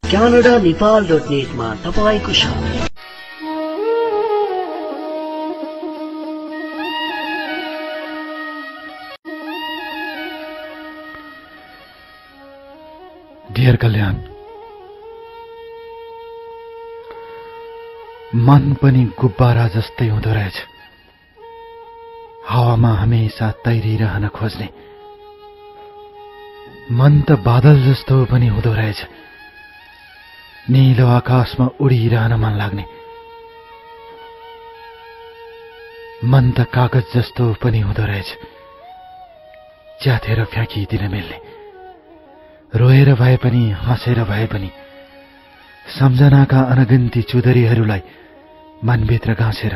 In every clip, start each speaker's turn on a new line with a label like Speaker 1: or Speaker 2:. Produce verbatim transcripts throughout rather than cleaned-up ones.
Speaker 1: Canada Nepal dot नेटमा तपाईँको साथ।
Speaker 2: डियर कल्याण, मन पनि गुब्बारा जस्तै हुँदो रहेछ, हावामा हमेशा तैरिरहन खोज्ने। मन त बादल जस्तो पनि हुँदो रहेछ, नीलो आकाशमा उडिरहन मन लाग्ने। मन त कागज जस्तो पनि हुँदो रहेछ, च्यातेर फ्याँकिदिन मिल्ने। रोएर भए पनि हाँसेर भए पनि सम्झनाका अनगिन्ती चुदरीहरूलाई मनभित्र गाँसेर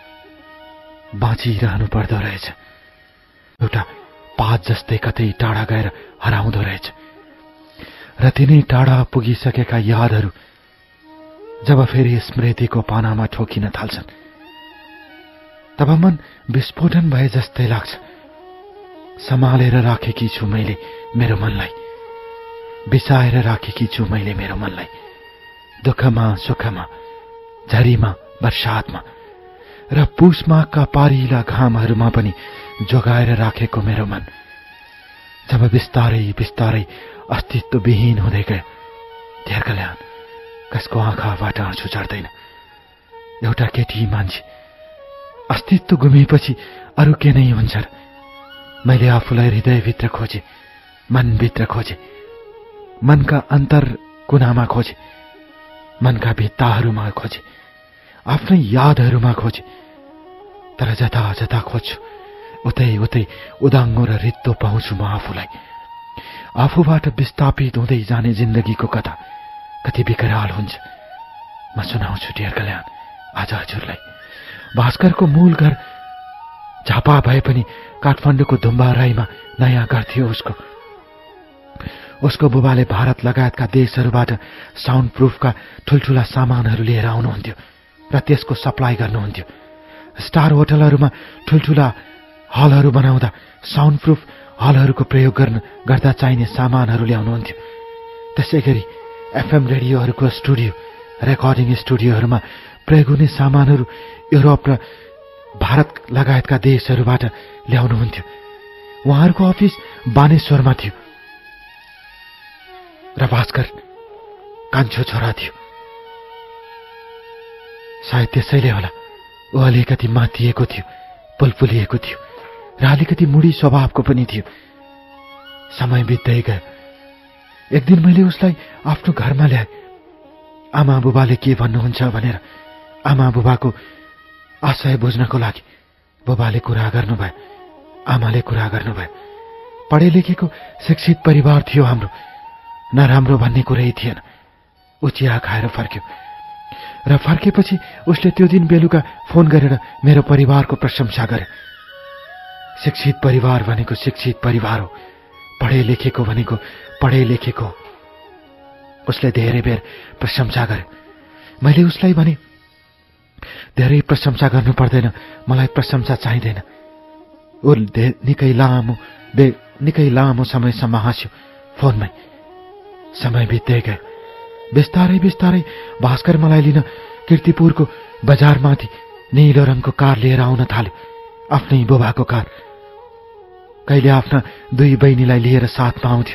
Speaker 2: बाँचिरहनु पर्दो रहेछ। एउटा पात जस्तै कतै टाढा गएर हराउँदो रहेछ र तिनै टाढा पुगिसकेका यादहरू जब फेरि स्मृतिको पानामा ठोकिन थाल्छन् तब मन विस्फोटन भए जस्तै लाग्छ। सम्हालेर राखेकी छु मैले मेरो मनलाई, बिसाएर राखेकी छु मैले मेरो मनलाई। दुःखमा सुखमा, झरीमा वर्षातमा र पुष माघका पारिला घामहरूमा पनि जोगाएर राखेको मेरो मन जब बिस्तारै बिस्तारै अस्तित्वविहीन हुँदै गयो। धेर कल्याण, कसको आँखाबाट आँसु झर्दैन। एउटा केटी मान्छे अस्तित्व गुमेपछि अरू के नै हुन्छ र? मैले आफूलाई हृदयभित्र खोजे, मनभित्र खोजे, मनका अन्तर कुनामा खोजे, मनका भित्ताहरूमा खोजे, आफ्नै यादहरूमा खोजे। तर जता जता खोज्छु उतै उतै उदाङ्गो र रित्तो पाउँछु म आफूलाई। आफूबाट विस्थापित हुँदै जाने जिन्दगीको कथा कति विकराल हुन्छ म सुनाउँछु डियर कल्याण आज हजुरलाई। भास्करको मूल घर झापा भए पनि काठमाडौँको धुम्बाराईमा नयाँ घर थियो उसको। उसको बुबाले भारत लगायतका देशहरूबाट साउन्ड प्रुफका ठुल्ठुला सामानहरू लिएर आउनुहुन्थ्यो र त्यसको सप्लाई गर्नुहुन्थ्यो। स्टार होटलहरूमा ठुल्ठुला हलहरू बनाउँदा साउन्ड प्रुफ हलहरूको प्रयोग गर्न गर्दा चाहिने सामानहरू ल्याउनुहुन्थ्यो। त्यसै गरी एफएम रेडियोहरूको स्टुडियो, रेकर्डिङ स्टुडियोहरूमा प्रयोग हुने सामानहरू युरोप र भारत लगायतका देशहरूबाट ल्याउनुहुन्थ्यो। उहाँहरूको अफिस बानेश्वरमा थियो र भास्कर कान्छो छोरा थियो। सायद त्यसैले होला ऊ अलिकति मातिएको थियो, पुलपुलिएको थियो र अलिकति मुडी स्वभावको पनि थियो। समय बित्दै गयो। एक दिन मैले उसलाई आफ्नो घरमा ल्याएँ। आमा बुबाले के भन्नुहुन्छ भनेर आमा बुबाको आशय बुझ्नको लागि बुबाले कुरा गर्नुभयो, आमाले कुरा गर्नुभयो। पढे लेखेको शिक्षित परिवार थियो हाम्रो, नराम्रो भन्ने कुरै थिएन। ऊ चिया खाएर फर्क्यो र फर्केपछि उसले त्यो दिन बेलुका फोन गरेर मेरो परिवारको प्रशंसा गर्यो। शिक्षित परिवार भनेको शिक्षित परिवार हो, पढे लेखेको भनेको पढे लेखेको हो। उसले धेरै बेर प्रशंसा गर्यो। मैले उसलाई भने धेरै प्रशंसा गर्नु पर्दैन, मलाई प्रशंसा चाहिँदैन। ऊ निकै लामो बे निकै लामो समयसम्म हाँस्यो फोनमै। समय बित्दै गयो। बिस्तारै बिस्तारै भास्कर मलाई लिन कीर्तिपुरको बजारमाथि नीलो रङको कार लिएर आउन थाल्यो, आफ्नै बुबाको कार। कहिले आफ्ना दुई बहिनीलाई लिएर साथमा आउँथ्यो।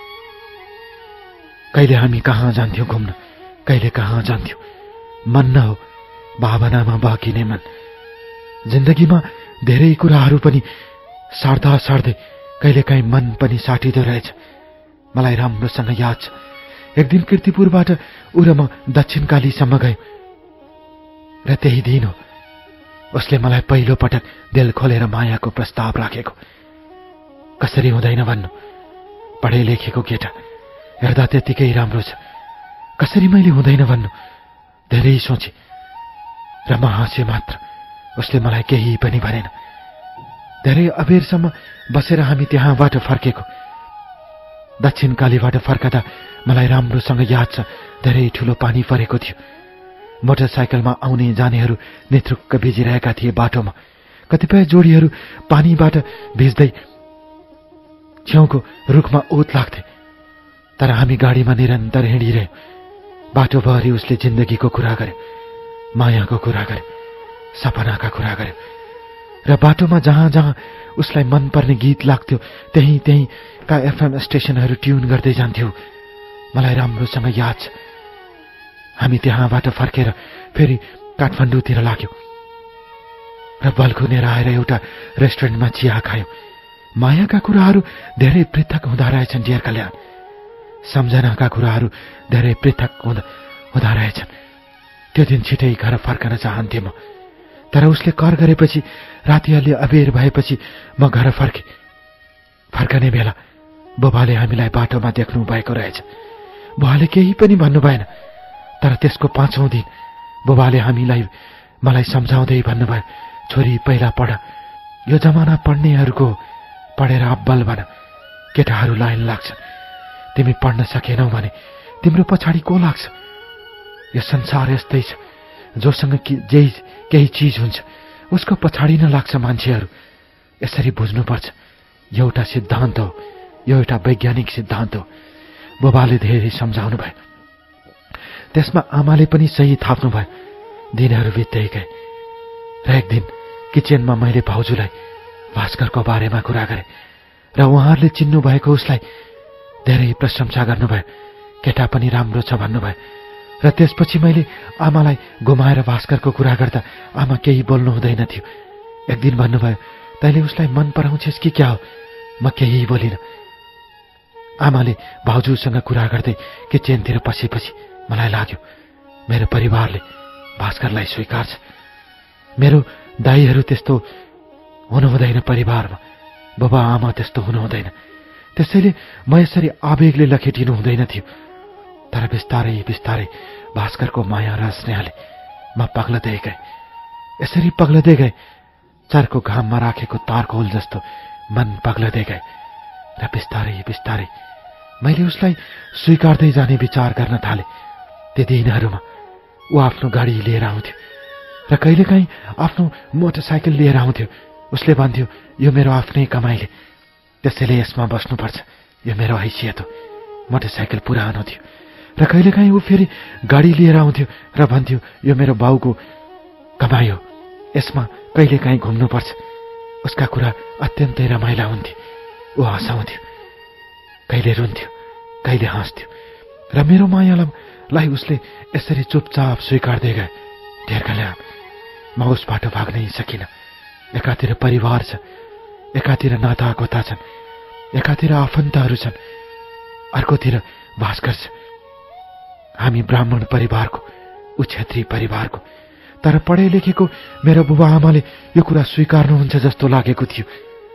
Speaker 2: कहिले हामी कहाँ जान्थ्यौँ घुम्न, कहिले कहाँ जान्थ्यौँ। मन न हो, भावनामा बहकिने मन। जिन्दगीमा धेरै कुराहरू पनि सार्दा सार्दै कहिलेकाहीँ मन पनि साटिँदो रहेछ। मलाई राम्रोसँग याद छ, एक दिन कीर्तिपुरबाट ऊ र म दक्षिणकालीसम्म गयौँ र त्यही दिन हो उसले मलाई पहिलो पटक दिल खोलेर मायाको प्रस्ताव राखेको। कसरी हुँदैन भन्नु, पढे लेखेको केटा, हेर्दा त्यतिकै राम्रो छ। कसरी मैले हुँदैन भन्नु, धेरै सोचे र म हाँसे मात्र। उसले मलाई केही पनि भनेन। धेरै अबेरसम्म बसेर हामी त्यहाँबाट फर्केको। दक्षिणकालीबाट फर्कदा मलाई राम्रोसँग याद छ, धेरै ठुलो पानी परेको थियो। मोटरसाइकलमा आउने जानेहरू नेतृक्क भिजिरहेका थिए बाटोमा। कतिपय जोडीहरू पानीबाट भिज्दै छेउको रुखमा ओत लाग्थे। तर हामी गाडीमा निरन्तर हिँडिरह्यौँ। बाटोभरि उसले जिन्दगीको कुरा गर्यो, मायाको कुरा गर्यो, सपनाका कुरा गर्यो र बाटोमा जहाँ जहाँ उसलाई मनपर्ने गीत लाग्थ्यो त्यही त्यहीँका एफएम स्टेशनहरू ट्युन गर्दै जान्थ्यो। मलाई राम्रोसँग याद छ। हामी त्यहाँबाट फर्केर फेरि काठमाडौँतिर लाग्यौँ र बल्कुनेर आएर एउटा रेस्टुरेन्टमा चिया खायौँ। मायाका कुराहरू धेरै पृथक हुँदा रहेछन् डियर कल्याण। सम्झनाका कुराहरू धेरै पृथक हुँदा हुँदा रहेछन्। त्यो दिन छिटै घर फर्कन चाहन्थेँ म, तर उसले कर गरेपछि राति अलि अबेर भएपछि म घर फर्के। फर्कने बेला बुबाले हामीलाई बाटोमा देख्नु भएको रहेछ। बुबाले केही पनि भन्नु भएन, तर त्यसको पाँचौं दिन बुबाले हामीलाई मलाई सम्झाउँदै भन्नुभयो, छोरी पहिला पढ, यो जमाना पढ्नेहरूको पढेर अब्बल बन, केटाहरू लाइन लाग्छन्, तिमी पढ्न सकेनौ भने तिम्रो पछाडि को लाग्छ? यो संसार यस्तै छ, जोसँग जे केही चिज हुन्छ उसको पछाडि नै लाग्छ मान्छेहरू। यसरी बुझ्नुपर्छ। एउटा सिद्धान्त हो, यो एउटा वैज्ञानिक सिद्धान्त हो। बुबाले धेरै सम्झाउनु भयो, त्यसमा आमाले पनि सही थाप्नु भयो। दिनहरू बित्दै गए र एक दिन किचनमा मैले भाउजूलाई भास्करको बारेमा कुरा गरेँ र उहाँहरूले चिन्नु भएको उसलाई धेरै प्रशंसा गर्नुभयो। केटा पनि राम्रो छ भन्नुभयो र त्यसपछि मैले आमालाई घुमाएर भास्करको कुरा गर्दा आमा केही बोल्नु हुँदैन थियो। एक दिन भन्नुभयो, तैँले उसलाई मन पराउँछेस् कि क्या हो? म केही बोलिनँ। आमाले भाउजूसँग कुरा गर्दै किचनतिर पसेपछि मलाई लाग्यो मेरो परिवारले भास्करलाई स्वीकार्छ। मेरो दाईहरू त्यस्तो हुनु हुँदैन परिवारमा, बुबा आमा त्यस्तो हुनु हुँदैन। त्यसैले म यसरी आवेगले लखेटिनु हुँदैन थियो। तर बिस्तारै बिस्तारै भास्करको माया र स्नेहले म पग्लदै गएँ। यसरी पग्लदै गएँ, चर्को घाममा राखेको तारकोल जस्तो मन पग्लदै गए र बिस्तारै बिस्तारै मैले उसलाई स्वीकार्दै जाने विचार गर्न थालेँ। ती दिनहरूमा ऊ आफ्नो गाडी लिएर आउँथ्यो र कहिलेकाहीँ आफ्नो मोटरसाइकल लिएर आउँथ्यो। उसले भन्थ्यो, यो मेरो आफ्नै कमाइले, त्यसैले यसमा बस्नुपर्छ, यो मेरो हैसियत हो। मोटरसाइकल पुरानो थियो र कहिलेकाहीँ ऊ फेरि गाडी लिएर आउँथ्यो र भन्थ्यो, यो मेरो बाउको कमाइ हो, यसमा कहिलेकाहीँ घुम्नुपर्छ। उसका कुरा अत्यन्तै रमाइला हुन्थे। ऊ हँसाउँथ्यो, कहिले रुन्थ्यो, कहिले हाँस्थ्यो र मेरो मायालाई उसले यसरी चुपचाप स्वीकार्दै गए। ढेर कल्याण, म उसबाट भाग्नै सकिनँ। एकातिर परिवार छ, एकातिर नाता गोता छन्, एकातिर आफन्तहरू छन्, अर्कोतिर भास्कर छ। हामी ब्राह्मण परिवारको, ऊ क्षेत्रीय परिवारको। तर पढे लेखेको मेरो बुबा आमाले यो कुरा स्वीकार्नुहुन्छ जस्तो लागेको थियो।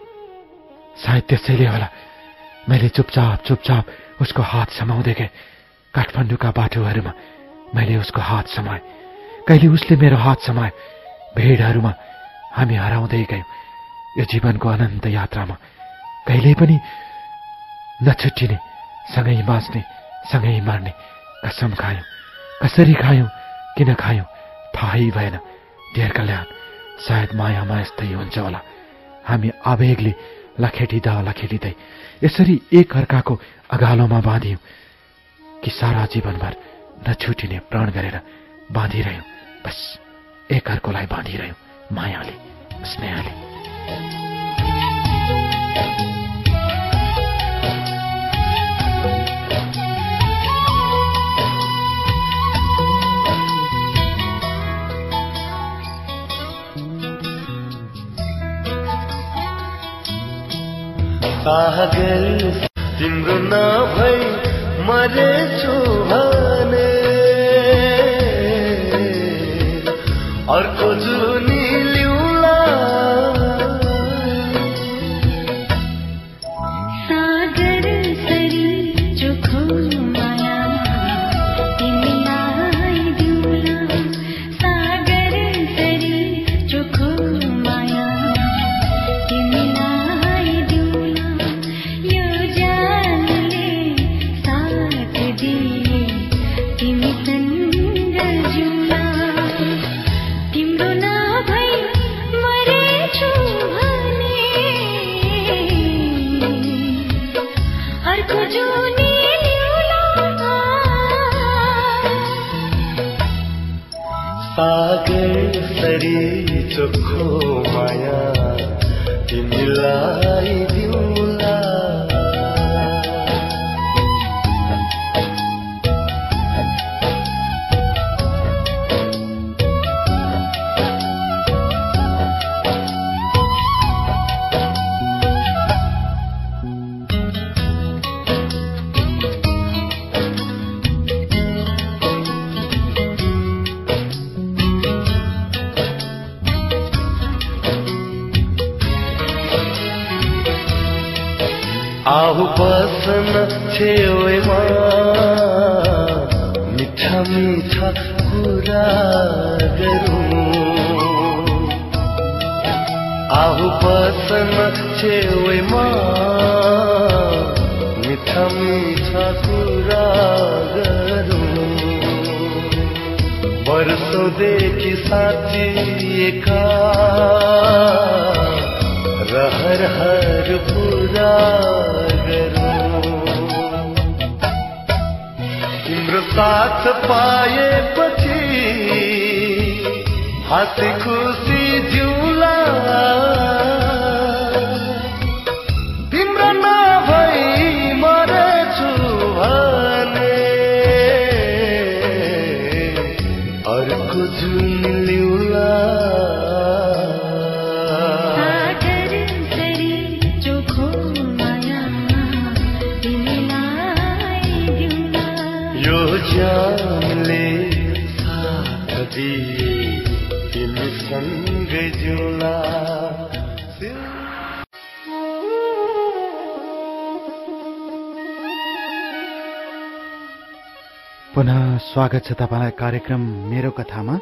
Speaker 2: सायद त्यसैले होला मैले चुपचाप चुपचाप उसको हात समाउँदै गएँ। काठमाडौँका बाटोहरूमा मैले उसको हात समाएँ, कहिले उसले मेरो हात समाए। भिडहरूमा हामी हराउँदै गयौँ। यो जीवनको अनन्त यात्रामा कहिल्यै पनि नछुट्टिने, सँगै बाँच्ने, सँगै मर्ने कसम खायौँ। कसरी खायौँ, किन खायौँ थाहै भएन। ढेर कल्याण, सायद मायामा यस्तै हुन्छ होला। हामी आवेगले लखेटिँदा लखेटिँदै यसरी एक अर्काको अगालोमा बाँधियौँ कि सारा जीवनभर नछुटिने प्रण गरेर बाँधिरह्यौँ। बस एक अर्कोलाई बाँधिरह्यौँ मायाले, स्नेहले।
Speaker 3: अगर तिम्रो नभई मरेछु भने अर्को जुनी लिउँला।
Speaker 4: सागर सरी चोखो माया तिमीलाई दिउँला। सागर सरी चोखो माया तिमीलाई दिउँला। यो जानले साथ दिए तिमी सँग जिउँला। तिम्रो
Speaker 3: सागर सरी चोखो माया तिमीलाई दिउँला आहु बसन छेउमा मिठा मिठा कुरा गरौँ आहु बसन छेउमा मिठा मिठा कुरा गरौँ वर्षौंदेखि साथिएका रहर हर पूरा गरौँ तिम्रो साथ पाएपछि हाँसी खुसी जिउला तिम्रो नभई मरेछु भने अर्को जुन लिउला जानले साथ दिए तिमी सँगै जिउला
Speaker 2: पुनः स्वागत छ तपाईलाई कार्यक्रम मेरो कथामा।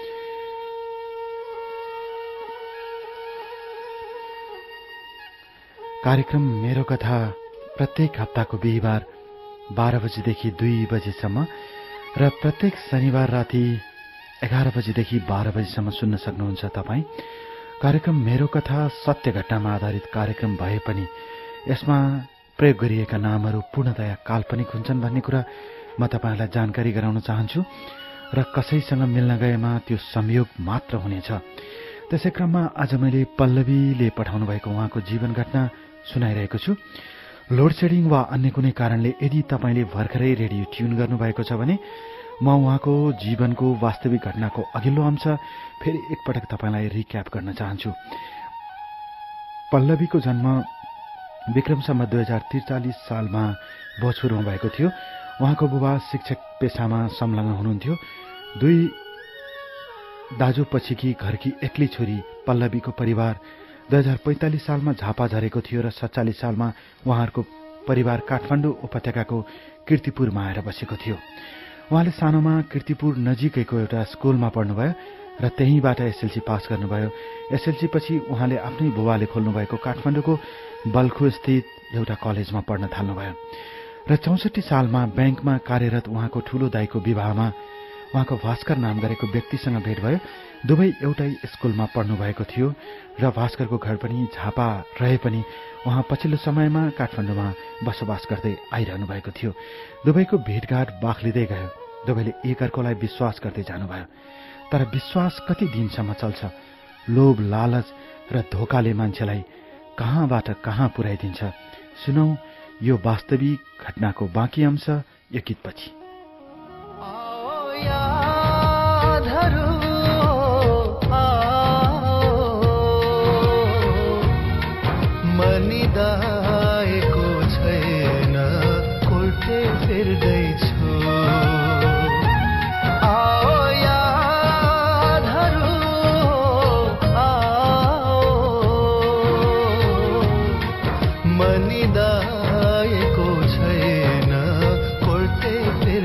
Speaker 2: कार्यक्रम मेरो कथा प्रत्येक हप्ताको बिहीबार बाह्र बजेदेखि दुई बजेसम्म र प्रत्येक शनिबार राति एघार बजेदेखि बाह्र बजेसम्म सुन्न सक्नुहुन्छ तपाईँ। कार्यक्रम मेरो कथा सत्य घटनामा आधारित कार्यक्रम भए पनि यसमा प्रयोग गरिएका नामहरू पूर्णतया काल्पनिक हुन्छन् भन्ने कुरा म तपाईलाई जानकारी गराउन चाहन्छु र कसैसँग मिल्न गएमा त्यो संयोग मात्र हुनेछ। त्यसै क्रममा आज मैले पल्लवीले पठाउनु भएको उहाँको जीवन घटना सुनाइरहेको छु। लोड सेडिङ वा अन्य कुनै कारणले यदि तपाईले भर्खरै रेडियो ट्युन गर्नुभएको छ भने म उहाँको जीवनको वास्तविक घटनाको अघिल्लो अंश फेरि एकपटक तपाईलाई रिक्याप गर्न चाहन्छु। पल्लवीको जन्म विक्रम सम्वत दुई हजार त्रिचालिस सालमा भोजपुरमा भएको थियो। उहाँको बुबा शिक्षक पेसामा संलग्न हुनुहुन्थ्यो। दुई दाजुपछिकी घरकी एक्लै छोरी पल्लवीको परिवार दुई हजार पैंतालिस सालमा झापा झरेको थियो र सत्तालिस सालमा उहाँहरूको परिवार काठमाडौँ उपत्यकाको कीर्तिपुरमा आएर बसेको थियो। उहाँले सानोमा कीर्तिपुर नजिकैको एउटा स्कुलमा पढ्नुभयो र त्यहीँबाट एसएलसी पास गर्नुभयो। एसएलसी पछि उहाँले आफ्नै बुबाले खोल्नुभएको काठमाडौँको बल्खु स्थित एउटा कलेजमा पढ्न थाल्नुभयो र चौसठी सालमा ब्याङ्कमा कार्यरत उहाँको ठूलो दाइको विवाहमा उहाँको भास्कर नाम गरेको व्यक्तिसँग भेट भयो। दुवै एउटै स्कुलमा पढ्नु भएको थियो र भास्करको घर पनि झापा रहे पनि उहाँ पछिल्लो समयमा काठमाडौँमा बसोबास गर्दै आइरहनु भएको थियो। दुवैको भेटघाट बाक्लिँदै गयो। दुवैले एकअर्कोलाई विश्वास गर्दै जानुभयो। तर विश्वास कति दिनसम्म चल्छ? लोभ, लालच र धोकाले मान्छेलाई कहाँबाट कहाँ पुर्याइदिन्छ। सुनौ यो वास्तविक घटनाको बाँकी अंश यो गीतपछि।
Speaker 3: मनिदाएको छैन कोर्टे फिर्दैछु आओ यादहरू आओ मनिदाएको छैन कोर्टे फिर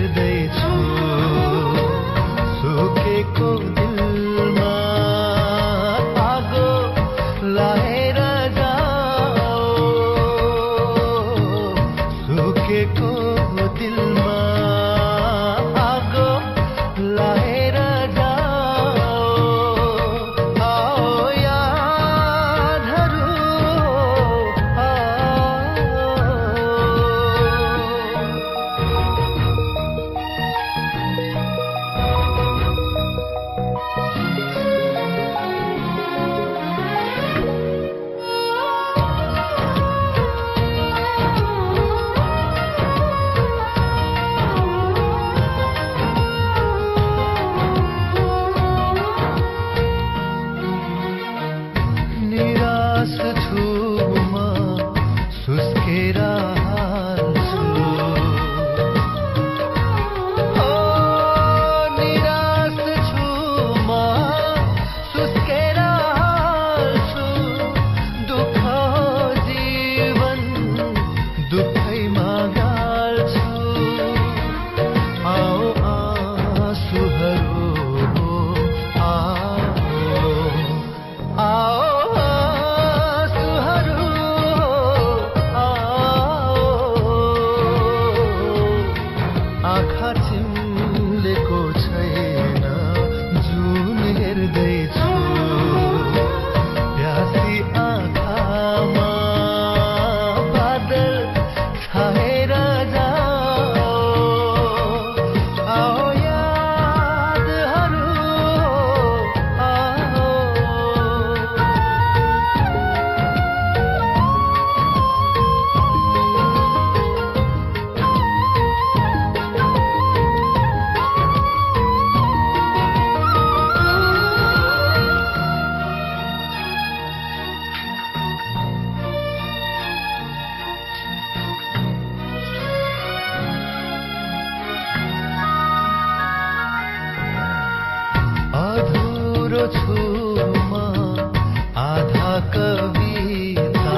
Speaker 3: अधुरो छु म आधा कविता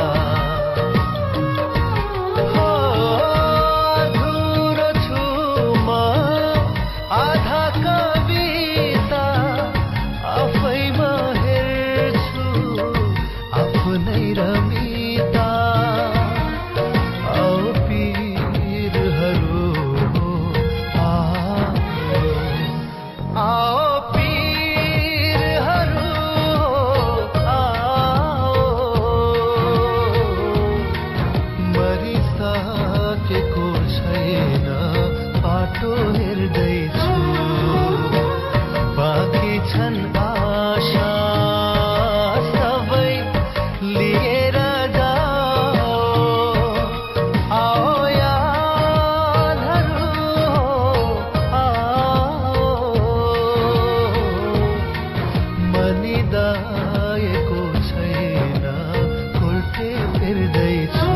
Speaker 3: हो अधुरो छु म आधा कविता आफैमा हेर्छु आफ्नै रमिता आओ पीरहरू आओ पीरहरू आओ मरिसकेको छैन बाटो हेर्दैछु बाँकी छन् आशा सबै लिएर जाओ आओ यादहरू आओ मनिदाएको छैन उल्टे फिर्दैछु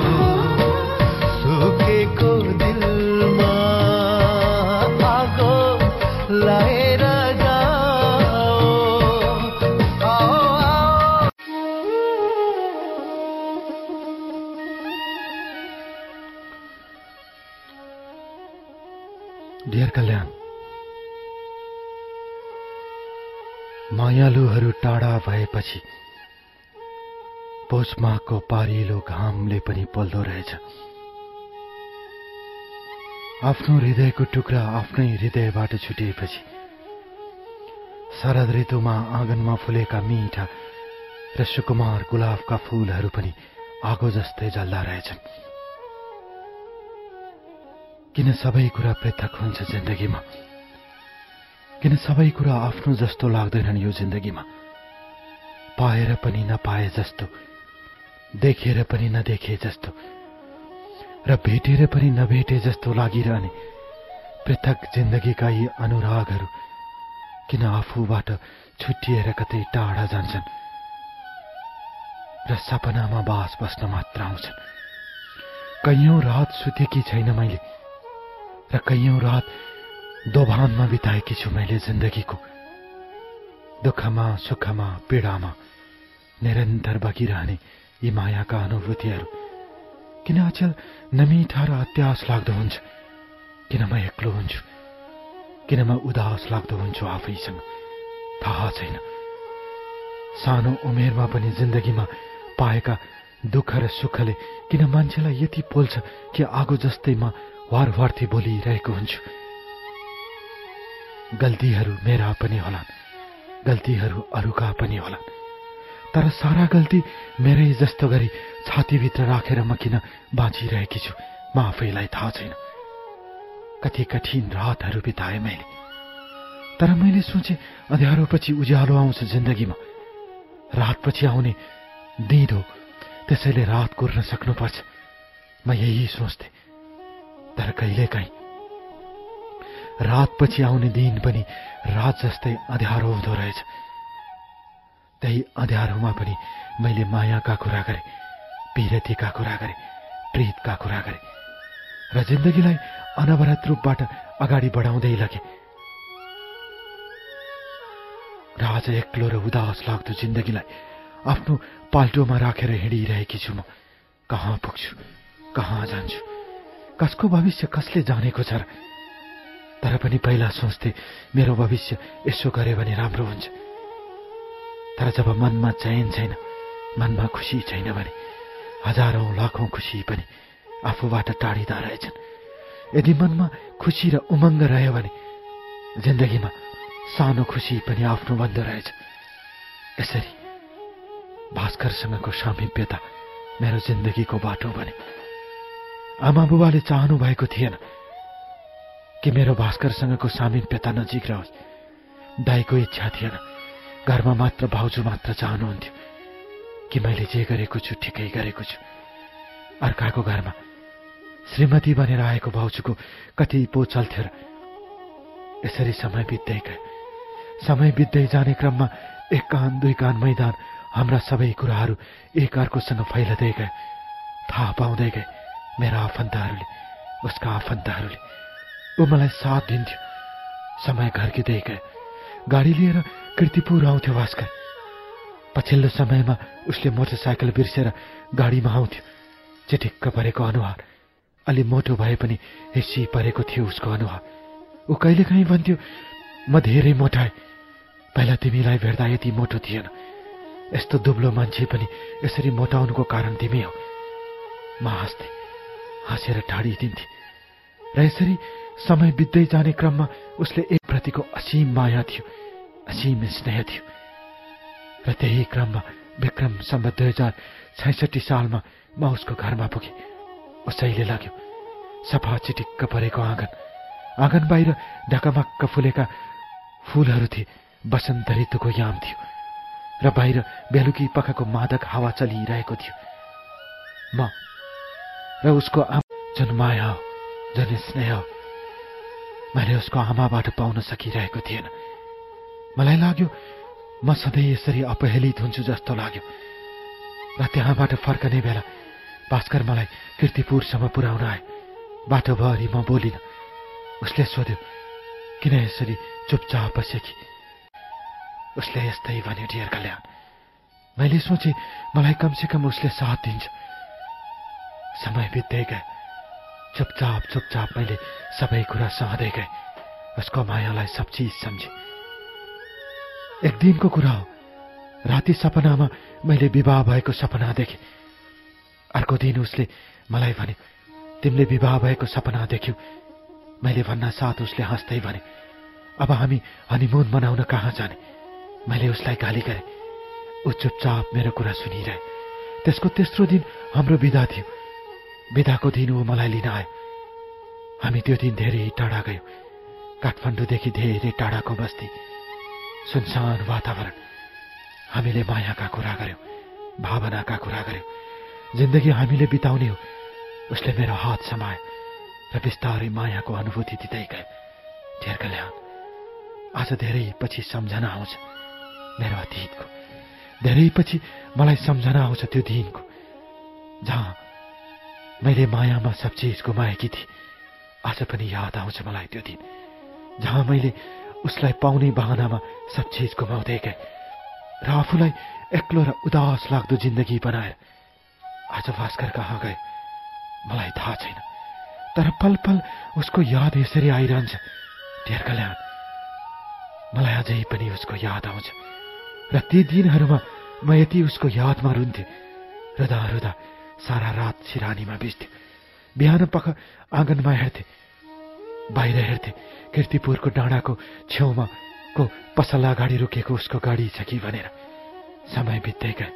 Speaker 3: सुकेको दिलमा आगो लाएर जाओ आओ आओ
Speaker 2: डियर कल्याण, मायालुहरू टाढा भएपछि पोषमाघको पारिलो घामले पनि पोल्दो रहेछ। आफ्नो हृदयको टुक्रा आफ्नै हृदयबाट छुटिएपछि शरद ऋतुमा आँगनमा फुलेका मिठा र सुकुमार गुलाबका फूलहरू पनि आगो जस्तै जल्दा रहेछन्। किन सबै कुरा पृथक हुन्छ जिन्दगीमा? किन सबै कुरा आफ्नो जस्तो लाग्दैनन् यो जिन्दगीमा? पाएर पनि नपाए जस्तो, देखेर पनि नदेखे जस्तो र भेटेर पनि नभेटे जस्तो लागिरहने पृथक जिन्दगीका यी अनुरागहरू किन आफूबाट छुट्टिएर कतै टाढा जान्छन् र सपनामा बास बस्न मात्र आउँछन्। कैयौं रात सुतेकी छैन मैले र कैयौं रात दोभानमा बिताएकी छु मैले जिन्दगीको। दुःखमा सुखमा पीडामा निरन्तर बगिरहने यी मायाका अनुभूतिहरू किन अचेल नमिठा र अत्यास लाग्दो हुन्छ? किन म एक्लो हुन्छु? किन म उदास लाग्दो हुन्छु आफैसँग? थाहा छैन। सानो उमेरमा पनि जिन्दगीमा पाएका दुःख र सुखले किन मान्छेलाई यति पोल्छ कि आगो जस्तै म वारवार्थी बोलिरहेको हुन्छु। गल्तीहरू मेरा पनि होलान्, गल्तीहरू अरूका पनि होलान्, तर सारा गल्ती मेरै जस्तो गरी छातीभित्र राखेर म किन बाँचिरहेकी छु म आफैलाई थाहा छैन। कति कठिन रातहरू बिताए मैले, तर मैले सोचे अँध्यारोपछि उज्यालो आउँछ जिन्दगीमा, रातपछि आउने दिन हो, त्यसैले रात कुर्न सक्नुपर्छ। म यही सोच्थे, तर कहिलेकाहीँ रातपछि आउने दिन पनि रात जस्तै अँध्यारो हुँदो रहेछ। त्यही अँध्यारोमा पनि मैले मायाका कुरा गरे, पीरतीका कुरा गरे, प्रीतका कुरा गरे र जिन्दगीलाई अनवरत रूपबाट अगाडि बढाउँदै लगे। र आज एक्लो र उदास लाग्दो जिन्दगीलाई आफ्नो पाल्टोमा राखेर हिँडिरहेकी छु म। कहाँ पुग्छु, कहाँ जान्छु, कसको भविष्य कसले जानेको छ र? तर पनि पहिला सोच्थे मेरो भविष्य यसो गरे भने राम्रो हुन्छ। तर जब मनमा चैन छैन, मनमा खुसी छैन भने हजारौं लाखौं खुसी पनि आफूबाट टाढिँदा रहेछन्। यदि मनमा खुसी र उमङ्ग रह्यो भने जिन्दगीमा सानो खुसी पनि आफ्नो बन्दो रहेछ। यसरी भास्करसँगको सामिप्यता मेरो जिन्दगीको बाटो बने। आमा बुबाले चाहनु भएको थिएन कि मेरो भास्करसँगको सामिप्यता नजिक रहोस्। दाइको इच्छा थिएन, घरमा मात्र भाउजू मात्र चाहनुहुन्थ्यो कि मैले जे गरेको छु ठिकै गरेको छु। अर्काको घरमा श्रीमती बनेर आएको भाउजूको कति पो चल्थ्यो र। यसरी समय बित्दै गयो। समय बित्दै जाने क्रममा एक कान दुई कान मैदान हाम्रा सबै कुराहरू एक अर्कोसँग फैलदै गए। थाहा पाउँदै गए मेरा आफन्तहरूले, उसका आफन्तहरूले। ऊ मलाई साथ दिन्थ्यो। समय घर्किँदै गयो। गाडी लिएर कीर्तिपुर आउँथ्यो भास्कर। पछिल्लो समयमा उसले मोटरसाइकल बिर्सेर गाडीमा आउँथ्यो। चिटिक्क परेको अनुहार, अलि मोटो भए पनि हिस्सी परेको थियो उसको अनुहार। ऊ कहिलेकाहीँ भन्थ्यो, म धेरै मोटाएँ, पहिला तिमीलाई भेट्दा यति मोटो थिएन, यस्तो दुब्लो मान्छे पनि यसरी मोटाउनुको कारण तिमी हो। म हाँस्थे, हाँसेर ठाडिदिन्थे र यसरी समय बित्दै जाने क्रममा उसले एक प्रतिको असीम माया थियो, असीम स्नेह थियो। र त्यही क्रममा विक्रम सम्बत दुई हजार छैसठी सालमा म उसको घरमा पुगेँ। उसैले लाग्यो सफा चिटिक्क परेको आँगन, आँगन बाहिर ढकमक्क फुलेका फूलहरू थिए। बसन्त ऋतुको याम थियो र बाहिर बेलुकी पखको मादक हावा चलिरहेको थियो। म र उसको आमा, जुन माया हो, जुन स्नेह हो, मैले उसको आमाबाट पाउन सकिरहेको थिएन। मलाई लाग्यो म सधैँ यसरी अपहेलित हुन्छु जस्तो लाग्यो। र त्यहाँबाट फर्कने बेला भास्कर मलाई कीर्तिपुरसम्म पुर्याउन आयो। बाटोभरि म बोलिन। उसले सोध्यो, किन यसरी चुपचाप बसेकी? उसले यस्तै भन्यो, डियर कल्याण। मैले सोचे मलाई कमसेकम उसले साथ दिन्छ। समय बित्दै गयो। चुपचाप चुपचाप मैले सबै कुरा सहँदै गएँ। उसको मायालाई सब चिज सम्झेँ। एक दिनको कुरा हो, राति सपनामा मैले विवाह भएको सपना देखेँ। अर्को दिन उसले मलाई भन्यो, तिमीले विवाह भएको सपना देख्यौ? मैले भन्न साथ उसले हाँस्दै भने, अब हामी हनीमुन मनाउन कहाँ जाने? मैले उसलाई गाली गरेँ। ऊ चुपचाप मेरो कुरा सुनिरहे। त्यसको तेस्रो दिन हाम्रो बिदा थियो। बिदाको दिन ऊ मलाई लिन आयो। हामी त्यो दिन धेरै टाढा गयौँ। काठमाडौँदेखि धेरै टाढाको बस्ती, सुनसान वातावरण। हामीले मायाका कुरा गर्यौँ, भावनाका कुरा गर्यौँ। जिन्दगी हामीले बिताउने हो। उसले मेरो हात समायो र बिस्तारै मायाको अनुभूति दिँदै गयो। डियर कल्याण, आज धेरै पछि सम्झना आउँछ मेरो अतीतको। धेरै पछि मलाई सम्झना आउँछ त्यो दिनको, जहाँ मैले मायामा सब चिज गुमाएकी थिएँ। आज पनि याद आउँछ मलाई त्यो दिन, जहाँ मैले उसलाई पाउने बहानामा सब चिज गुमाउँदै गएँ र आफूलाई एक्लो र उदास लाग्दो जिन्दगी बनाएर आज भास्कर कहाँ गए मलाई थाहा छैन। तर पल पल उसको याद यसरी आइरहन्छ। डियर कल्याण, मलाई अझै पनि उसको याद आउँछ र ती दिनहरूमा म यति उसको यादमा रुन्थेँ। रुँदा रुँदा सारा रात सिरानीमा बित्यो। बिहान पख आँगनमा हेर्थेँ, बाहिर हेर्थेँ कीर्तिपुरको डाँडाको छेउमा को पसला गाडी रोकेको उसको गाडी छ कि भनेर। समय बित्दै गयो।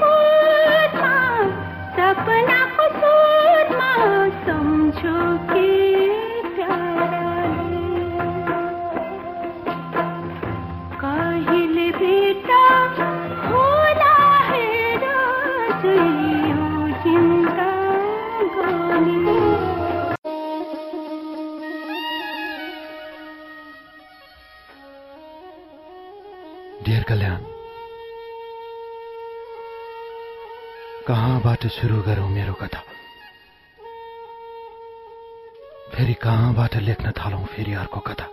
Speaker 4: मुकुटमा सपनाको सुरमा सम्झो के प्याराले कहिले भेटा होला हेर यो जिन्दगानी।
Speaker 2: डियर कल्याण, कहाँबाट सुरु गरौं मेरो कथा? फेरि कहाँबाट लेख्न थालौं फेरि अर्को कथा?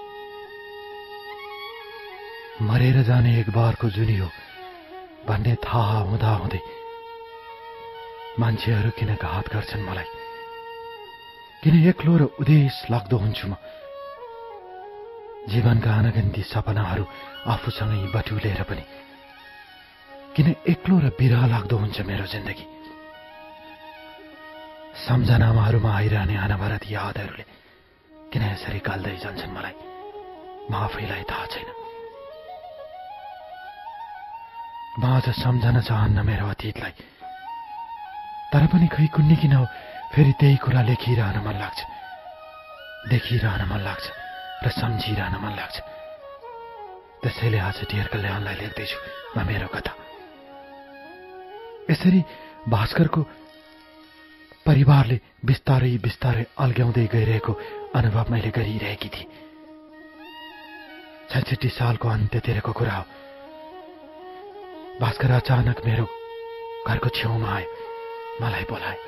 Speaker 2: मरेर जाने एक बारको जुनी हो भन्ने थाहा हुँदा हुँदै मान्छेहरू किन घात गर्छन् मलाई? किन एक्लो र उदेश लाग्दो हुन्छु म? जीवनका अनगन्ती सपनाहरू आफूसँगै बटुलेर पनि किन एक्लो र बिरह लाग्दो हुन्छ मेरो जिन्दगी? सम्झनामाहरूमा आइरहने अनवरत यादहरूले किन यसरी गाल्दै जान्छन् मलाई? म आफैलाई थाहा छैन। म आज सम्झन चाहन्न मेरो अतीतलाई, तर पनि खै कुन्नी किन हो फेरि त्यही कुरा लेखिरहन मन लाग्छ, देखिरहन मन लाग्छ र सम्झिरहन मन लाग्छ। त्यसैले आज डियर कल्याणलाई लेख्दैछु म मेरो कथा। यसरी भास्करको परिवारले बिस्तारै बिस्तारै अल्ग्याउँदै गइरहेको अनुभव मैले गरिरहेकी थिएँ। छैसठी सालको अन्त्यतिरको कुरा हो। भास्कर अचानक मेरो घरको छेउमा आयो, मलाई बोलायो।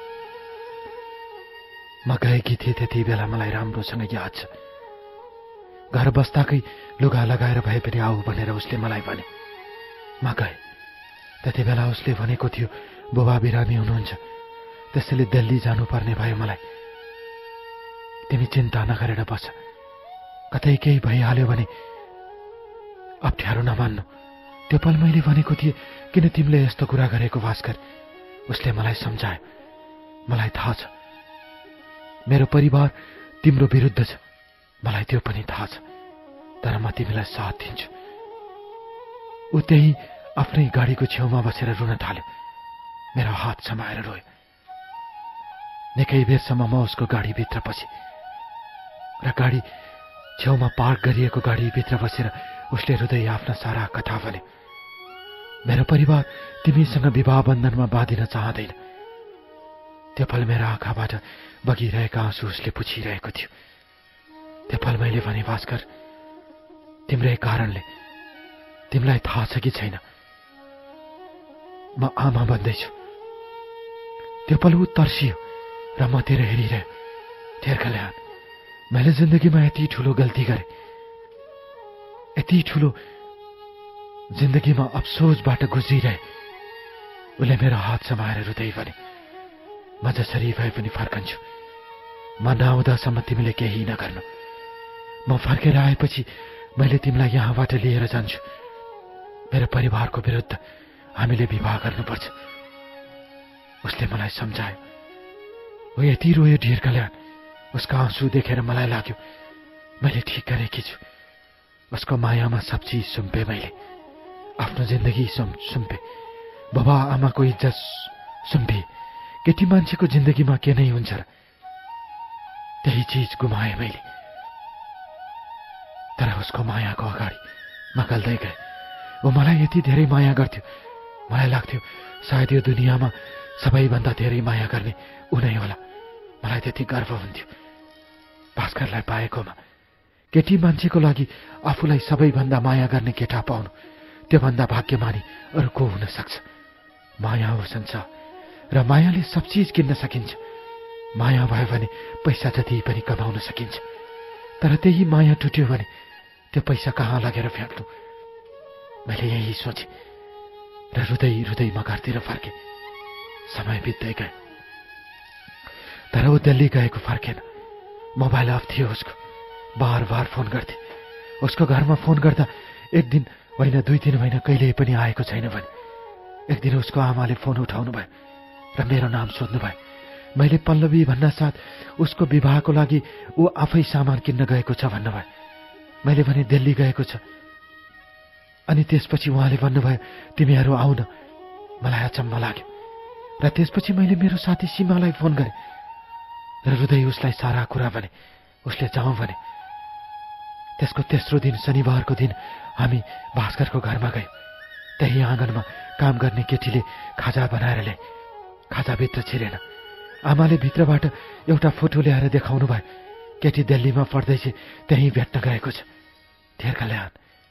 Speaker 2: म गएकी थिएँ त्यति बेला, मलाई राम्रोसँग याद छ। घर बस्दाकै लुगा लगाएर भए पनि आऊ भनेर उसले मलाई भने। म गएँ। त्यति बेला उसले भनेको थियो बुबा बिरामी हुनुहुन्छ, त्यसैले दिल्ली जानुपर्ने भयो मलाई। तिमी चिन्ता नगरेर बस, कतै केही भइहाल्यो भने अप्ठ्यारो नमान्नु। त्यो पल मैले भनेको थिएँ, किन तिमीले यस्तो कुरा गरेको भास्कर? उसले मलाई सम्झायो। मलाई थाहा छ मेरो परिवार तिम्रो विरुद्ध छ, मलाई त्यो पनि थाहा छ, तर म तिमीलाई साथ दिन्छु। ऊ त्यही आफ्नै गाडीको छेउमा बसेर रुन थाल्यो, मेरो हात समाएर रोयो। निकै बेरसम्म म उसको गाडीभित्र पसेँ र गाडी छेउमा पार्क गरिएको गाडीभित्र बसेर उसले रुँदै आफ्ना सारा कथा भन्यो। मेरो परिवार तिमीसँग विवाह बन्धनमा बाँधिन चाहँदैन। त्यो पल मेरो आँखाबाट बगिरहेका आँसु उसले पुछिरहेको थियो। त्यो पल मैले भने, भास्कर तिम्रै कारणले, तिमीलाई थाहा छ कि छैन, म आमा बन्दैछु। त्यो पल ऊ तर्सियो र मतिर हेरिरह्यो। डियर कल्याण, मैले जिन्दगीमा यति ठुलो गल्ती गरेँ, यति ठुलो जिन्दगीमा अफसोसबाट गुज्रिरहे। उसले मेरो हात समाएर रुँदै भने, म जसरी भए पनि फर्कन्छु। म नआउँदासम्म तिमीले केही नगर्नु। म फर्केर आएपछि मैले तिमीलाई यहाँबाट लिएर जान्छु। मेरो परिवारको विरुद्ध हामीले विवाह गर्नुपर्छ। उसले मलाई सम्झायो। ऊ यति रोयो डियर कल्याण, उसका आँसु देखेर मलाई लाग्यो मैले ठिक गरेकी छु। उसको मायामा सब चिज सुम्पे, मैले आफ्नो जिन्दगी सुम्पे, बाबा आमाको इज्जत सुम्पे। केटी मान्छेको जिन्दगीमा के नै हुन्छ र? त्यही चिज गुमाए मैले। तर उसको मायाको अगाडि म गल्दै गएँ। ऊ मलाई यति धेरै माया गर्थ्यो, मलाई लाग्थ्यो सायद यो दुनियाँमा सबैभन्दा धेरै माया गर्ने ऊ नै होला। मलाई त्यति गर्व हुन्थ्यो भास्करलाई पाएकोमा। केटी मान्छेको लागि आफूलाई सबैभन्दा माया गर्ने केटा पाउनु, त्योभन्दा भाग्यमानी अरू को हुन सक्छ? माया हो संसार र मायाले सब चिज किन्न सकिन्छ। माया भयो भने पैसा जति पनि कमाउन सकिन्छ, तर त्यही माया टुट्यो भने त्यो पैसा कहाँ लगेर फ्याँक्नु? मैले यही सोचेँ र रुँदै रुँदै म घरतिर फर्केँ। समय बित्दै गयो, तर ऊ दिल्ली गएको फर्केन। मोबाइल अफ थियो उसको, बार बार फोन गर्थे। उसको घरमा फोन गर्दा एक दिन होइन, दुई दिन होइन, कहिल्यै पनि आएको छैन भने। एक दिन उसको आमाले फोन उठाउनु भयो र मेरो नाम सोध्नु भयो। मैले पल्लवी भन्ना साथ उसको विवाहको लागि ऊ आफै सामान किन्न गएको छ भन्नुभयो। मैले भने दिल्ली गएको छ। अनि त्यसपछि उहाँले भन्नुभयो तिमीहरू आउ न, मलाई अचम्म लाग्यो र त्यसपछि मैले मेरो साथी सीमालाई फोन गरेँ र रुँदै उसलाई सारा कुरा भने। उसले जाउँ भने। त्यसको तेस्रो दिन शनिबारको दिन हामी भास्करको घरमा गयौँ। त्यही आँगनमा काम गर्ने केटीले खाजा बनाएर ल्याए। खाजाभित्र छिरेन। आमाले भित्रबाट एउटा फोटो ल्याएर देखाउनु भयो। केटी दिल्लीमा पढ्दैछ, त्यहीँ भेट्न गएको छ। धेर कल्याण,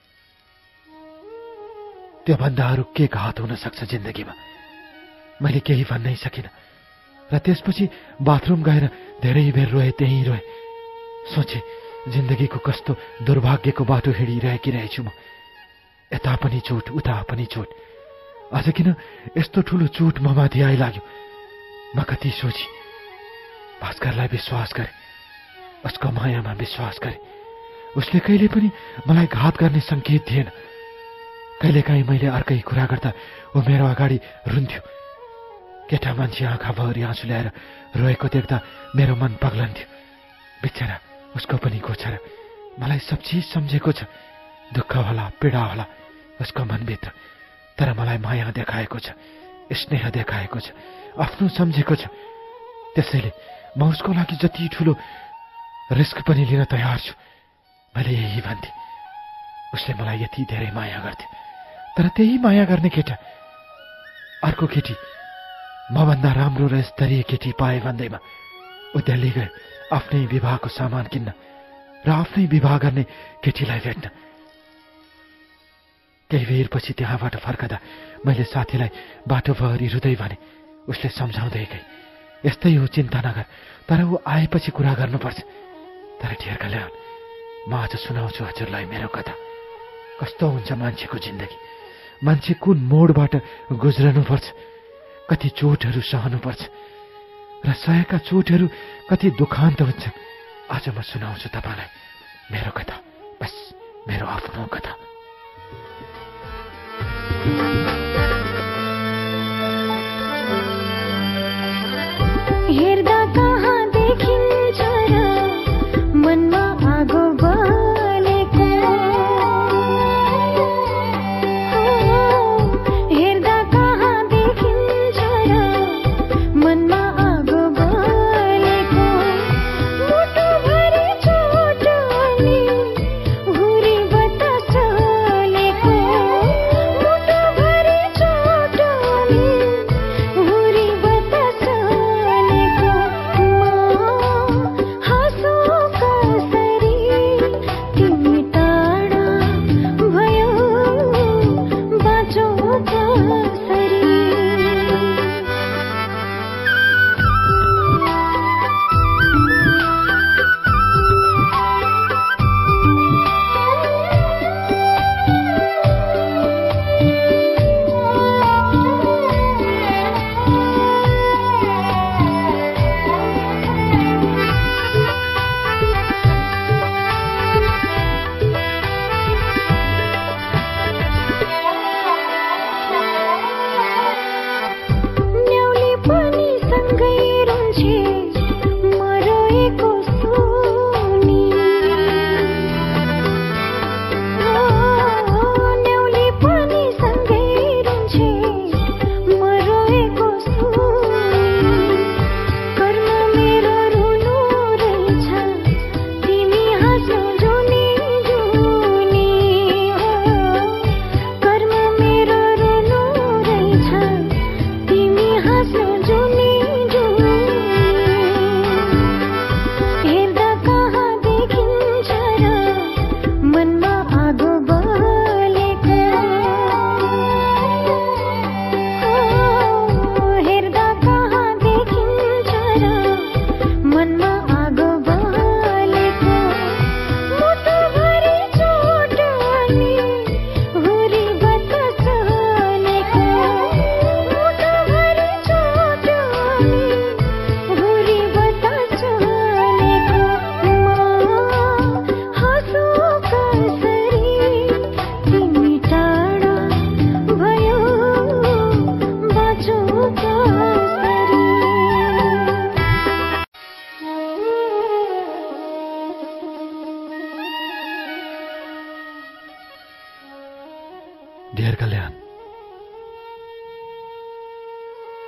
Speaker 2: त्योभन्दा अरू के घात हुन सक्छ जिन्दगीमा? मैले केही भन्नै सकिनँ र त्यसपछि बाथरुम गएर धेरै बेर रोएँ। त्यहीँ रोएँ। सोचे जिन्दगीको कस्तो दुर्भाग्यको बाटो हिँडिरहेकी रहेछु म। यता पनि चोट, उता पनि चोट। अझ किन यस्तो ठुलो चोट ममाथि आइलाग्यो? म कति सोची। भास्करलाई विश्वास गरे, उसको मायामा विश्वास गरे। उसले कहिले पनि मलाई घात गर्ने संकेत थिएन। कहिलेकाहीँ मैले अर्कै कुरा गर्दा ऊ मेरो अगाडि रुन्थ्यो। केटा मान्छे आँखाभरि आँसु ल्याएर रोएको देख्दा मेरो मन पग्लन्थ्यो। बिचरा उसको पनि गोचर मलाई सब चिज सम्झेको छ। दुःख होला, पीडा होला उसको मनभित्र, तर मलाई माया देखाएको छ, स्नेह देखाएको छ, आफ्नो सम्झेको छ। त्यसैले म उसको लागि जति ठुलो रिस्क पनि लिन तयार छु। मैले यही भन्थे। उसले मलाई यति धेरै माया गर्थ्यो। तर त्यही माया गर्ने केटा, अर्को केटी, मभन्दा राम्रो र स्तरीय केटी पाए भन्दैमा ऊ दिल्ली गयो आफ्नै विवाहको सामान किन्न र आफ्नै विवाह गर्ने केटीलाई भेट्न। केही बेरपछि त्यहाँबाट फर्कदा मैले साथीलाई बाटोभरि रुँदै भने। उसले सम्झाउँदै गई, यस्तै हो, चिन्ता नगर, तर ऊ आएपछि कुरा गर्नुपर्छ। तर ढेर कल्याण, म आज सुनाउँछु हजुरलाई मेरो कथा। कस्तो हुन्छ मान्छेको जिन्दगी, मान्छे कुन मोडबाट गुज्रनुपर्छ, कति चोटहरू सहनुपर्छ र सहेका चोटहरू कति दुखान्त हुन्छ। आज म सुनाउँछु तपाईँलाई मेरो कथा, बस मेरो आफ्नो कथा।
Speaker 4: हेर्दा कहाँ देखिन्छ र मनमा आगो बलेको। हेर्दा कहाँ देखिन्छ र मनमा आगो बलेको। मुटुभरि चोट अनि हुरी बतास चलेको। मुटुभरि चोट अनि हुरी बतास चलेको। म हाँसो कसरी तिमी टाढा भयो, बाँचो कसरी।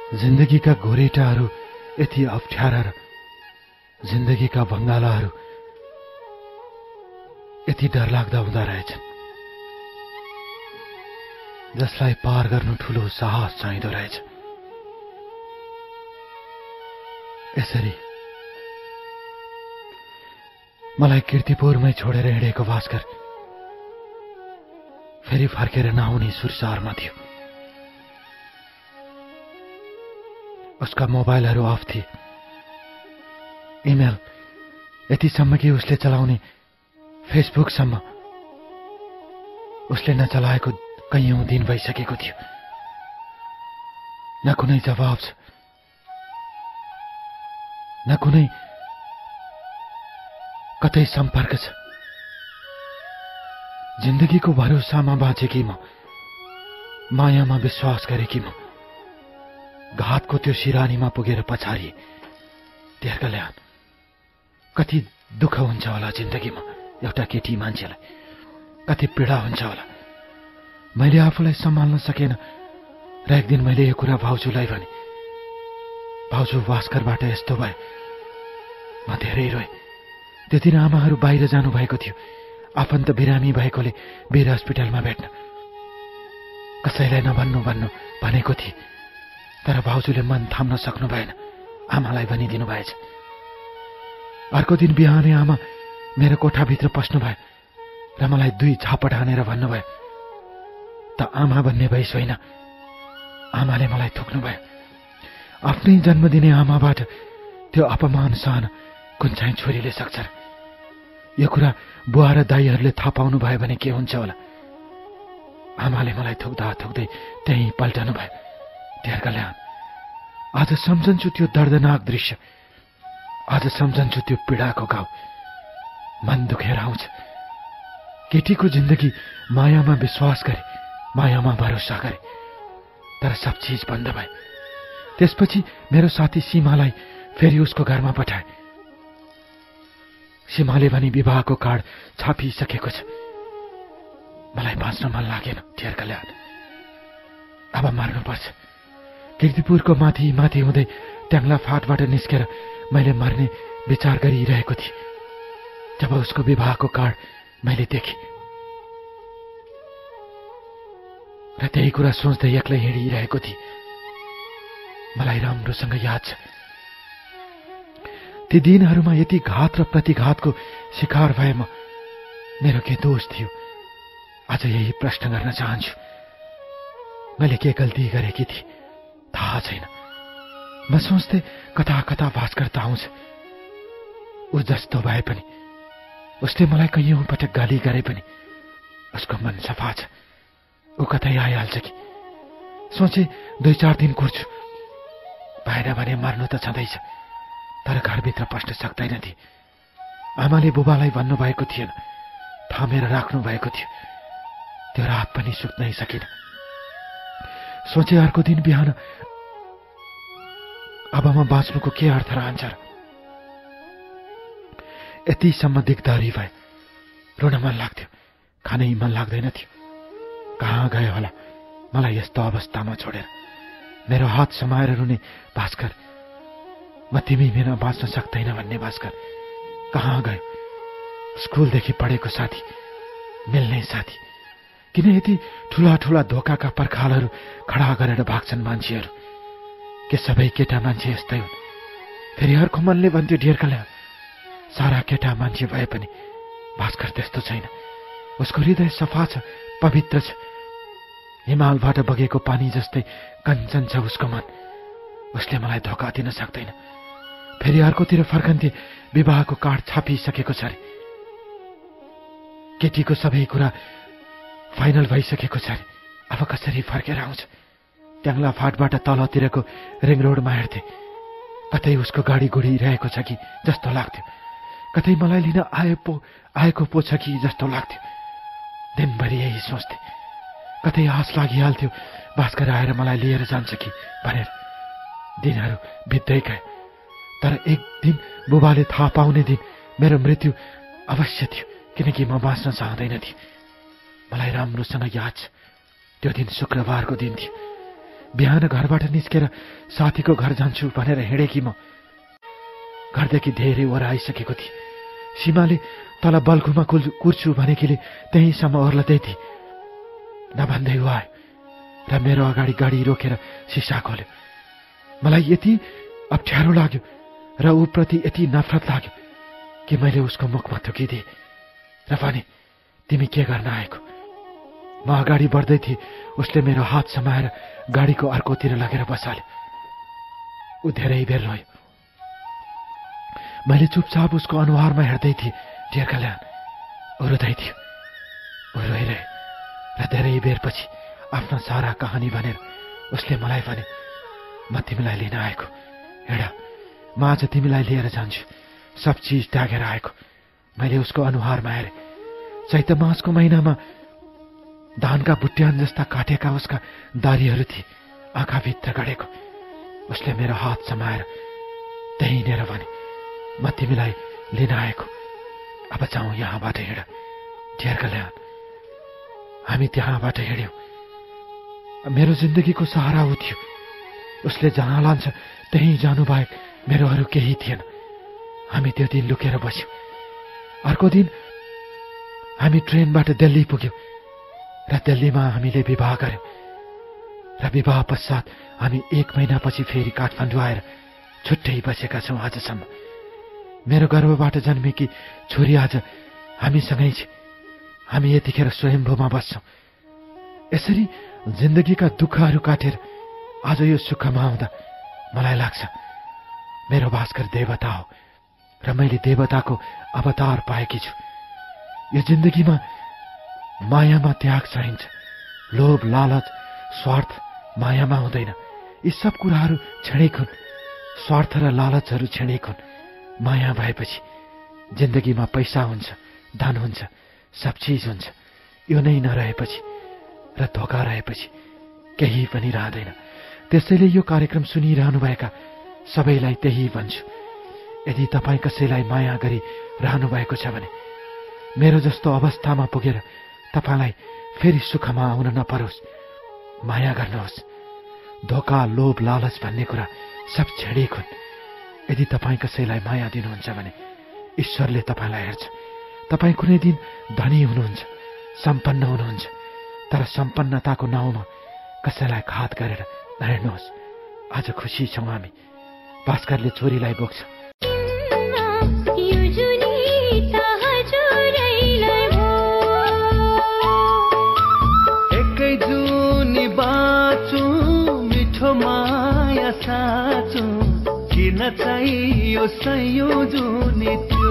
Speaker 2: जिन्दगीका गोरेटाहरू यति अप्ठ्यारा र जिन्दगीका भङ्गालाहरू यति डरलाग्दा हुँदा रहेछन्, जसलाई पार गर्नु ठूलो साहस चाहिँदो रहेछ। यसरी मलाई कीर्तिपुरमै छोडेर हिँडेको भास्कर फेरि फर्केर नआउने सुरसारमा थियो। उसका मोबाइलहरू अफ थिए। इमेल यतिसम्म कि उसले चलाउने फेसबुकसम्म उसले नचलाएको कैयौं दिन भइसकेको थियो। न कुनै जवाब छ, न कुनै कतै सम्पर्क छ। जिन्दगीको भरोसामा बाँचेकी म, मायामा विश्वास गरेकी म, घातको त्यो सिरानीमा पुगेर पछारिए। तेर कल्याण, कति दुःख हुन्छ होला जिन्दगीमा एउटा केटी मान्छेलाई, कति पीडा हुन्छ होला। मैले आफूलाई सम्हाल्न सकेन र एक दिन मैले यो कुरा भाउजूलाई भने। भाउजू भास्करबाट यस्तो भयो। म धेरै रोएँ। त्यो दिन आमाहरू बाहिर जानुभएको थियो, आफन्त बिरामी भएकोले वीर हस्पिटलमा भेट्न। कसैलाई नभन्नु भन्नु भनेको थिए, तर भाउजूले मन थाम्न सक्नु भएन, आमालाई भनिदिनु भएछ। अर्को दिन बिहानै आमा मेरो कोठाभित्र पस्नुभयो र मलाई दुई झापट हानेर भन्नुभयो, त आमा भन्ने भइस होइन। आमाले मलाई थुक्नुभयो। आफ्नै जन्मदिने आमाबाट त्यो अपमान सहन कुन चाहिँ छोरीले सक्छ र? यो कुरा बुवा र दाईहरूले थाहा पाउनु भयो भने के हुन्छ होला? आमाले मलाई थुक्दा थुक्दै त्यहीँ पल्टनु भयो। तेर कल्याण, आज सम्झन्छु त्यो दर्दनाक दृश्य, आज सम्झन्छु त्यो पीडाको घाउ। मन दुखेर आउँछ। केटीको जिन्दगी मायामा विश्वास गरे, मायामा भरोसा गरे, तर सब चिज बन्द भयो। त्यसपछि मेरो साथी सीमालाई फेरि उसको घरमा पठाए। सीमाले भने विवाहको कार्ड छापिसकेको छ। मलाई बाँच्न मन लागेन। तेर कल्याण, अब मर्नुपर्छ। कीर्तिपुरको माथि माथि हुँदै ट्याङ्ला फाटबाट निस्केर मैले मर्ने विचार गरिरहेको थिएँ जब उसको विवाहको कार्ड मैले देखेँ र त्यही कुरा सोच्दै एक्लै हिँडिरहेको थिएँ। मलाई राम्रोसँग याद छ, ती दिनहरूमा यति घात र प्रतिघातको शिकार भएमा मेरो के दोष थियो? आज यही प्रश्न गर्न चाहन्छु। मैले के गल्ती गरेकी थिएँ थाहा छैन। म सोच्थे कता कता भास्कर त आउँछ, ऊ जस्तो भए पनि, उसले मलाई कैयौं पटक गाली गरे पनि उसको मन सफा छ, ऊ कतै आइहाल्छ कि? सोचे दुई चार दिन कुर्छु, भएन भने मर्नु त छँदैछ, तर घरभित्र पस्न सक्दैन थिए। आमाले बुबालाई भन्नुभएको थिएन, थामेर राख्नु भएको थियो। त्यो रात पनि सुत्नै सकिन। सोचे अर्को दिन बिहान अब म बाँच्नुको के अर्थ रहन्छ र? यतिसम्म दिगदारी भए, रुन मन लाग्थ्यो, खानै मन लाग्दैन थियो। कहाँ गयो होला मलाई यस्तो अवस्थामा छोडेर? मेरो हात समाएर रुने भास्कर, म तिमी बिना बाँच्न सक्दैन भन्ने भास्कर कहाँ गयो? स्कुलदेखि पढेको साथी, मिल्ने साथी, किन यति ठूला ठूला धोकाका पर्खालहरू खडा गरेर भाग्छन् मान्छेहरू? के सबै केटा मान्छे यस्तै हुन्? फेरि अर्को मनले भन्थ्यो, ढेर कल्याण, सारा केटा मान्छे भए पनि भास्कर त्यस्तो छैन। उसको हृदय सफा छ, पवित्र छ। हिमालबाट बगेको पानी जस्तै कञ्चन छ उसको मन। उसले मलाई धोका दिन सक्दैन। फेरि अर्कोतिर फर्कन्थे, विवाहको कार्ड छापिसकेको छ अरे। केटीको सबै कुरा फाइनल भइसकेको छ अरे। अब कसरी फर्केर आउँछ? ट्याङ्ला फाटबाट तलतिरको रिङ रोडमा हेर्थे, कतै उसको गाडी गुडिरहेको छ कि जस्तो लाग्थ्यो, कतै मलाई लिन आए पो आएको पो छ कि जस्तो लाग्थ्यो। दिनभरि यही सोच्थे। कतै आश लागिहाल्थ्यो भास्कर आएर मलाई लिएर जान्छ कि भनेर। दिनहरू बित्दै गए, तर एक दिन बुबाले थाहा पाउने दिन मेरो मृत्यु अवश्य थियो, किनकि म बाँच्न चाहँदैन थिएँ। मलाई राम्रोसँग याद छ, त्यो दिन शुक्रबारको दिन थियो। बिहान घरबाट निस्केर साथीको घर जान्छु भनेर हिँडेकी म घरदेखि धेरै वर आइसकेको थिए। सीमाले तल बल्खुमा कुर्छु भनेकीले त्यहीँसम्म ओर्लदै थिए। नभन्दै ऊ आयो र मेरो अगाडि गाडी रोकेर सिसा खोल्यो। मलाई यति अप्ठ्यारो लाग्यो र ऊप्रति यति नफरत लाग्यो कि मैले उसको मुखमा थुकिदिएँ र भने, तिमी के गर्न आएको? म अगाडि बढ्दै थिएँ। उसले मेरो हात समाएर गाडीको अर्कोतिर लगेर बसाल्यो। ऊ धेरै बेर रोयो। मैले चुपचाप उसको अनुहारमा हेर्दै थिएँ। डियर कल्याण, ऊ रुँदै थियो। ऊ रोइरहे र धेरै बेरपछि आफ्ना सारा कहानी भनेर उसले मलाई भने, म तिमीलाई लिन आएको, हेर म आज तिमीलाई लिएर जान्छु, सब चिज त्यागेर आएको। मैले उसको अनुहारमा हेरेँ। चैत मासको महिनामा धानका बुट्यान जस्ता काटेका उसका दारीहरू थिए, आँखाभित्र गढेको। उसले मेरो हात समाएर त्यहीँनिर भने, म तिमीलाई लिन आएको, अब जाउँ यहाँबाट हिँड। डियर कल्याण, हामी त्यहाँबाट हिँड्यौँ। मेरो जिन्दगीको सहारा ऊ थियो। उसले जहाँ लान्छ त्यहीँ जानु बाहेक मेरो अरू केही थिएन। हामी त्यो दिन लुकेर बस्यौँ। अर्को दिन हामी ट्रेनबाट दिल्ली पुग्यौँ र दिल्लीमा हामीले विवाह गर्यौँ र विवाह पश्चात हामी एक महिनापछि फेरि काठमाडौँ आएर छुट्टै बसेका छौँ आजसम्म। मेरो गर्भबाट जन्मेकी छोरी आज हामीसँगै छ। हामी यतिखेर स्वयम्भूमा बस्छौँ। यसरी जिन्दगीका दुःखहरू काटेर आज यो सुखमा आउँदा मलाई लाग्छ मेरो भास्कर देवता हो र मैले देवताको अवतार पाएकी छु। यो जिन्दगीमा मायामा त्याग चाहिन्छ। लोभ, लालच, स्वार्थ मायामा हुँदैन। यी सब कुराहरू क्षणिक हुन्। स्वार्थ र लालचहरू क्षणिक हुन्। माया भएपछि जिन्दगीमा पैसा हुन्छ, धन हुन्छ, सब चिज हुन्छ। यो नै नरहेपछि र धोका रहेपछि केही पनि रहँदैन। त्यसैले यो कार्यक्रम सुनिरहनुभएका सबैलाई त्यही भन्छु, यदि तपाईँ कसैलाई माया गरी रहनु भएको छ भने मेरो जस्तो अवस्थामा पुगेर तपाईँलाई फेरि सुखमा आउन नपरोस्। माया गर्नुहोस्। धोका, लोभ, लालच भन्ने कुरा सब क्षणिक हुन्। यदि तपाईँ कसैलाई माया दिनुहुन्छ भने ईश्वरले तपाईँलाई हेर्छ। तपाईँ कुनै दिन धनी हुनुहुन्छ, सम्पन्न हुनुहुन्छ, तर सम्पन्नताको नाउँमा कसैलाई घात गरेर नहेर्नुहोस्। आज खुसी छौँ हामी। भास्करले छोरीलाई बोक्छ।
Speaker 3: एकै जुनी बाँचु मिठो माया साँचु, किन चाहियो सयौं जुनी त्यो।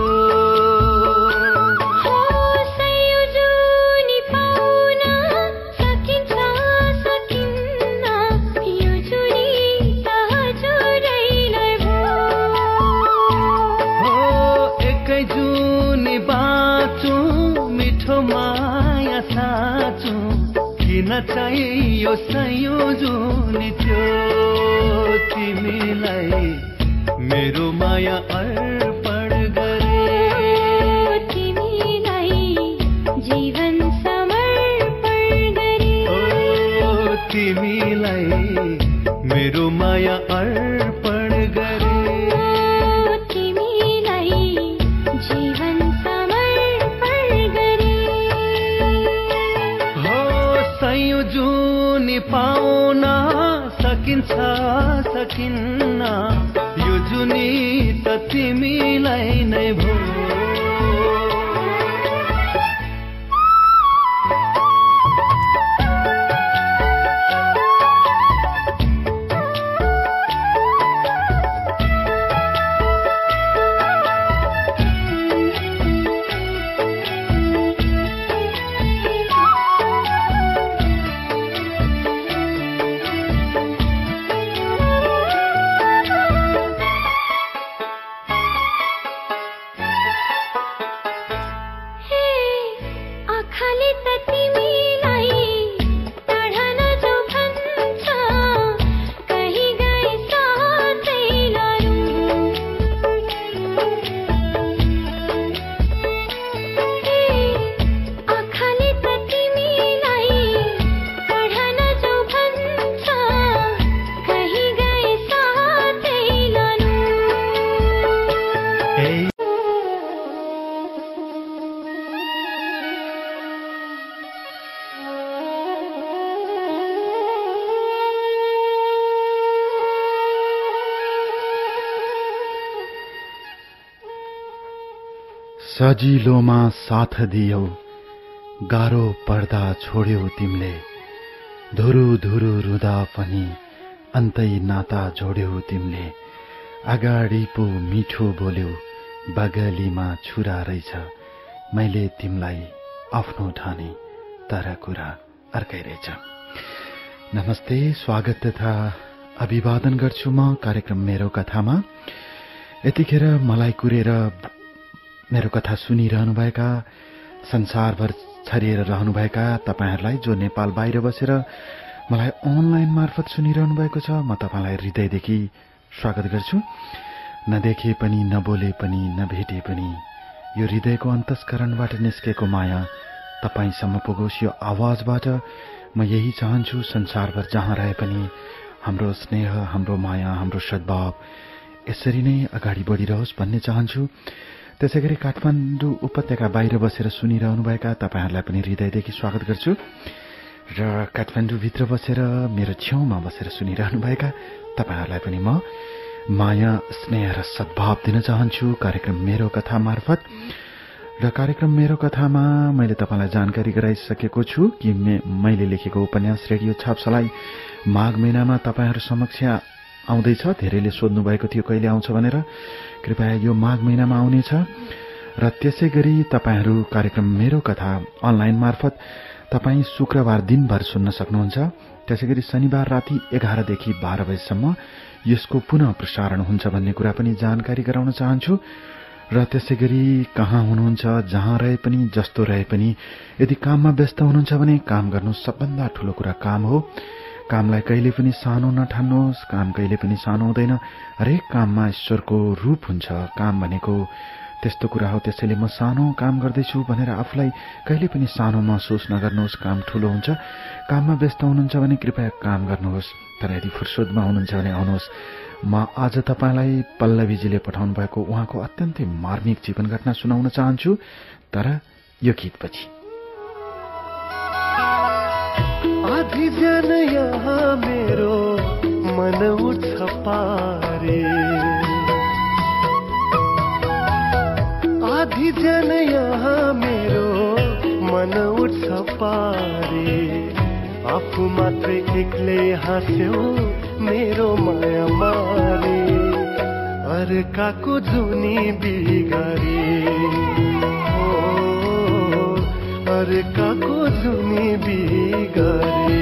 Speaker 3: चाहियो सयौं जुनी त्यो। तिमीलाई मेरो माया अर्पण गरे,
Speaker 4: तिमीलाई जीवन समर्पण गरे,
Speaker 3: ओ तिमीलाई मेरो माया अर्पण गरे,
Speaker 4: तिमीलाई जीवन समर्पण गरे।
Speaker 3: सयौं जुनी पाउन सकिन्छ सकिन्न, यो जुनी त तिमीलाई नै भो।
Speaker 2: सजिलोमा साथ दियौ, गाह्रो पर्दा छोड्यौ तिमीले, धुरु धुरु रुदा पनि अन्तै नाता जोड्यौ तिमीले, अगाडि पो मिठो बोल्यौ, बगलीमा छुरा रहेछ, मैले तिमीलाई आफ्नो ठाने, तर कुरा अर्कै रहेछ। नमस्ते, स्वागत तथा अभिवादन गर्छु म कार्यक्रम मेरो कथामा। यतिखेर मलाई कुरेर मेरो कथा सुनिरहनुभएका, संसारभर छरिएर रहनुभएका तपाईहरूलाई जो नेपाल बाहिर बसेर मलाई अनलाइन मार्फत सुनिरहनु भएको छ, म तपाईलाई हृदयदेखि स्वागत गर्छु। नदेखे पनि, नबोले पनि, नभेटे पनि यो हृदयको अन्तस्करणबाट निस्केको माया तपाईसम्म पुगोस्। यो आवाजबाट म यही चाहन्छु, संसारभर जहाँ रहे पनि हाम्रो स्नेह, हाम्रो माया, हाम्रो सद्भाव यसरी नै अगाडि बढिरहोस् भन्ने चाहन्छु। त्यसैगरी काठमाडौँ उपत्यका बाहिर बसेर सुनिरहनुभएका तपाईहरूलाई पनि हृदयदेखि स्वागत गर्छु र काठमाडौँभित्र बसेर मेरो छेउमा बसेर सुनिरहनुभएका तपाईहरूलाई पनि म माया, स्नेह र सद्भाव दिन चाहन्छु कार्यक्रम मेरो कथा मार्फत। र कार्यक्रम मेरो कथामा मैले तपाईलाई जानकारी गराइसकेको छु कि मैले लेखेको उपन्यास रेडियो छापसलाई माघ महिनामा तपाईहरू समक्ष आउँदैछ। धेरैले सोध्नु भएको थियो कहिले आउँछ भनेर, कृपया यो माघ महिनामा आउनेछ। र त्यसै गरी तपाईहरू कार्यक्रम मेरो कथा अनलाइन मार्फत तपाईँ शुक्रबार दिनभर सुन्न सक्नुहुन्छ। त्यसै गरी शनिबार राति एघारदेखि बाह्र बजेसम्म यसको पुनः प्रसारण हुन्छ भन्ने कुरा पनि जानकारी गराउन चाहन्छु। र त्यसै गरी कहाँ हुनुहुन्छ, जहाँ रहे पनि, जस्तो रहे पनि, यदि काममा व्यस्त हुनुहुन्छ भने काम गर्नु सबभन्दा ठूलो कुरा काम हो। कामलाई कहिले पनि सानो नठान्नुहोस्, काम कहिले पनि सानो हुँदैन। हरेक काममा ईश्वरको रूप हुन्छ। काम भनेको त्यस्तो कुरा हो, त्यसैले म सानो काम गर्दैछु भनेर आफूलाई कहिले पनि सानो महसुस नगर्नुहोस्। काम ठूलो हुन्छ। काममा व्यस्त हुनुहुन्छ भने कृपया काम गर्नुहोस्, तर यदि फुर्सदमा हुनुहुन्छ भने आउनुहोस्। म आज तपाईलाई पल्लवीजीले पठाउनु भएको उहाँको अत्यन्तै मार्मिक जीवन घटना सुनाउन चाहन्छु, तर यो गीतपछि।
Speaker 3: आधी जन यहाँ मेरो मन उठ्छ पारे, आधी जन यहाँ मेरो मन उठ्छ पारे, आफू मात्रै एक्लै हाँस्यो मेरो माया मारे, अर्काको जुनी बिगारे, हो अर्काको जुनी बिगारे।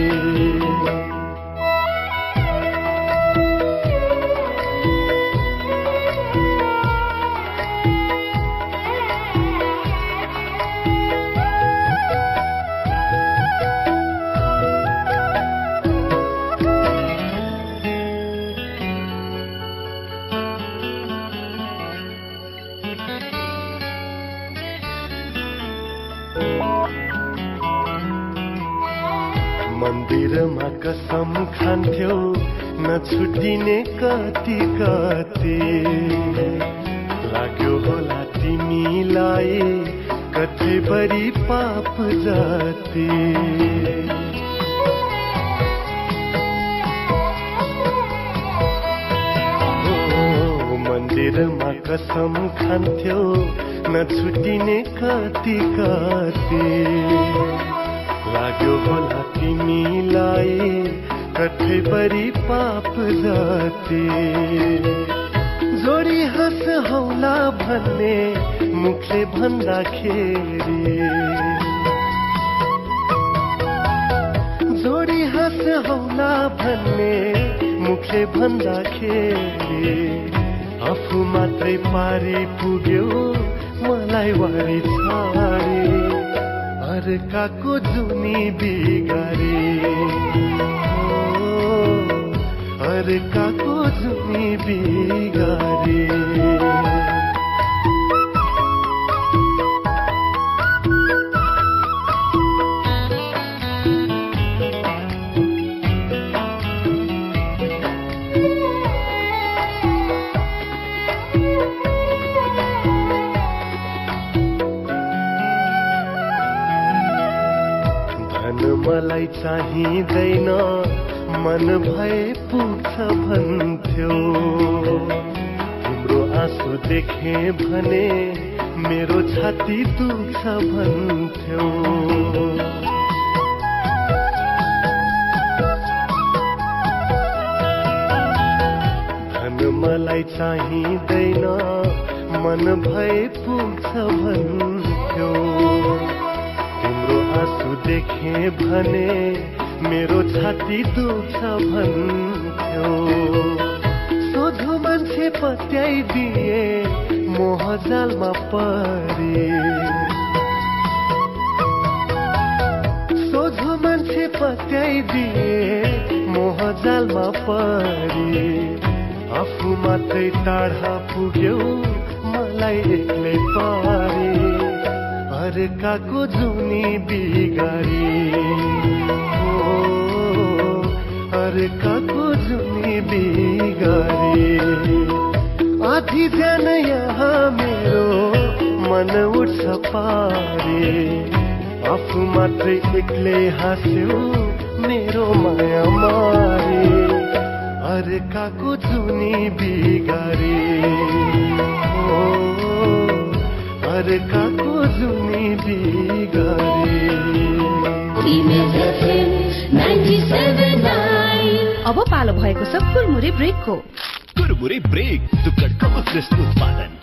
Speaker 3: मन्दिरमा कसम खान्थ्यौ नछुटिने कति कति, लाग्यो होला तिमीलाई कतिबरी पाप जाति। मन्दिरमा कसम खान्थ्यौ नछुटिने कति कति, लाग्यो होला तिमीलाई कठैबरी पाप जाति। जोडी हाँस हौला भन्ने मुखले भन्दाखेरि, जोडी हाँस हौला भन्ने मुखले भन्दाखेरि, आफू मात्रै पारी पुग्यो मलाई वारी छाडे, अर्काको जुनी बिगारे, अर्काको जुनी बिगारे। मलाई चाहिँदैन मन भए पुग्छ भन्थ्यो, तिम्रो आँसु देखे भने मेरो छाती दुख्छ भन्थ्यौ। धन मलाई चाहिँदैन मन भए पुग्छ भन्थ्यौ। तिम्रो आँसु देखे भने मेरो छाती दुख्छ भन्थ्यौ। सोझो मान्छे पत्याइदिए मोहजालमा परे। सोझो मान्छे पत्याइदिए मोहजालमा परे। आफू मात्रै टाढा पुग्यौ मलाई एक्लै पारे। अर्काको जुनी बिगारी अर्काको जुनी बिगारी। आधी जान यहाँ मेरो मन उठ्छ पारे। आफू मात्रै एक्लै हाँस्यो मेरो माया मारे। अर्काको जुनी बिगारी अर्काको जुनी बिगारी।
Speaker 5: अब पालो भएको छ कुरमुरे ब्रेकको।
Speaker 6: कुरमुरे ब्रेक दुक्कडको उत्कृष्ट उत्पादन।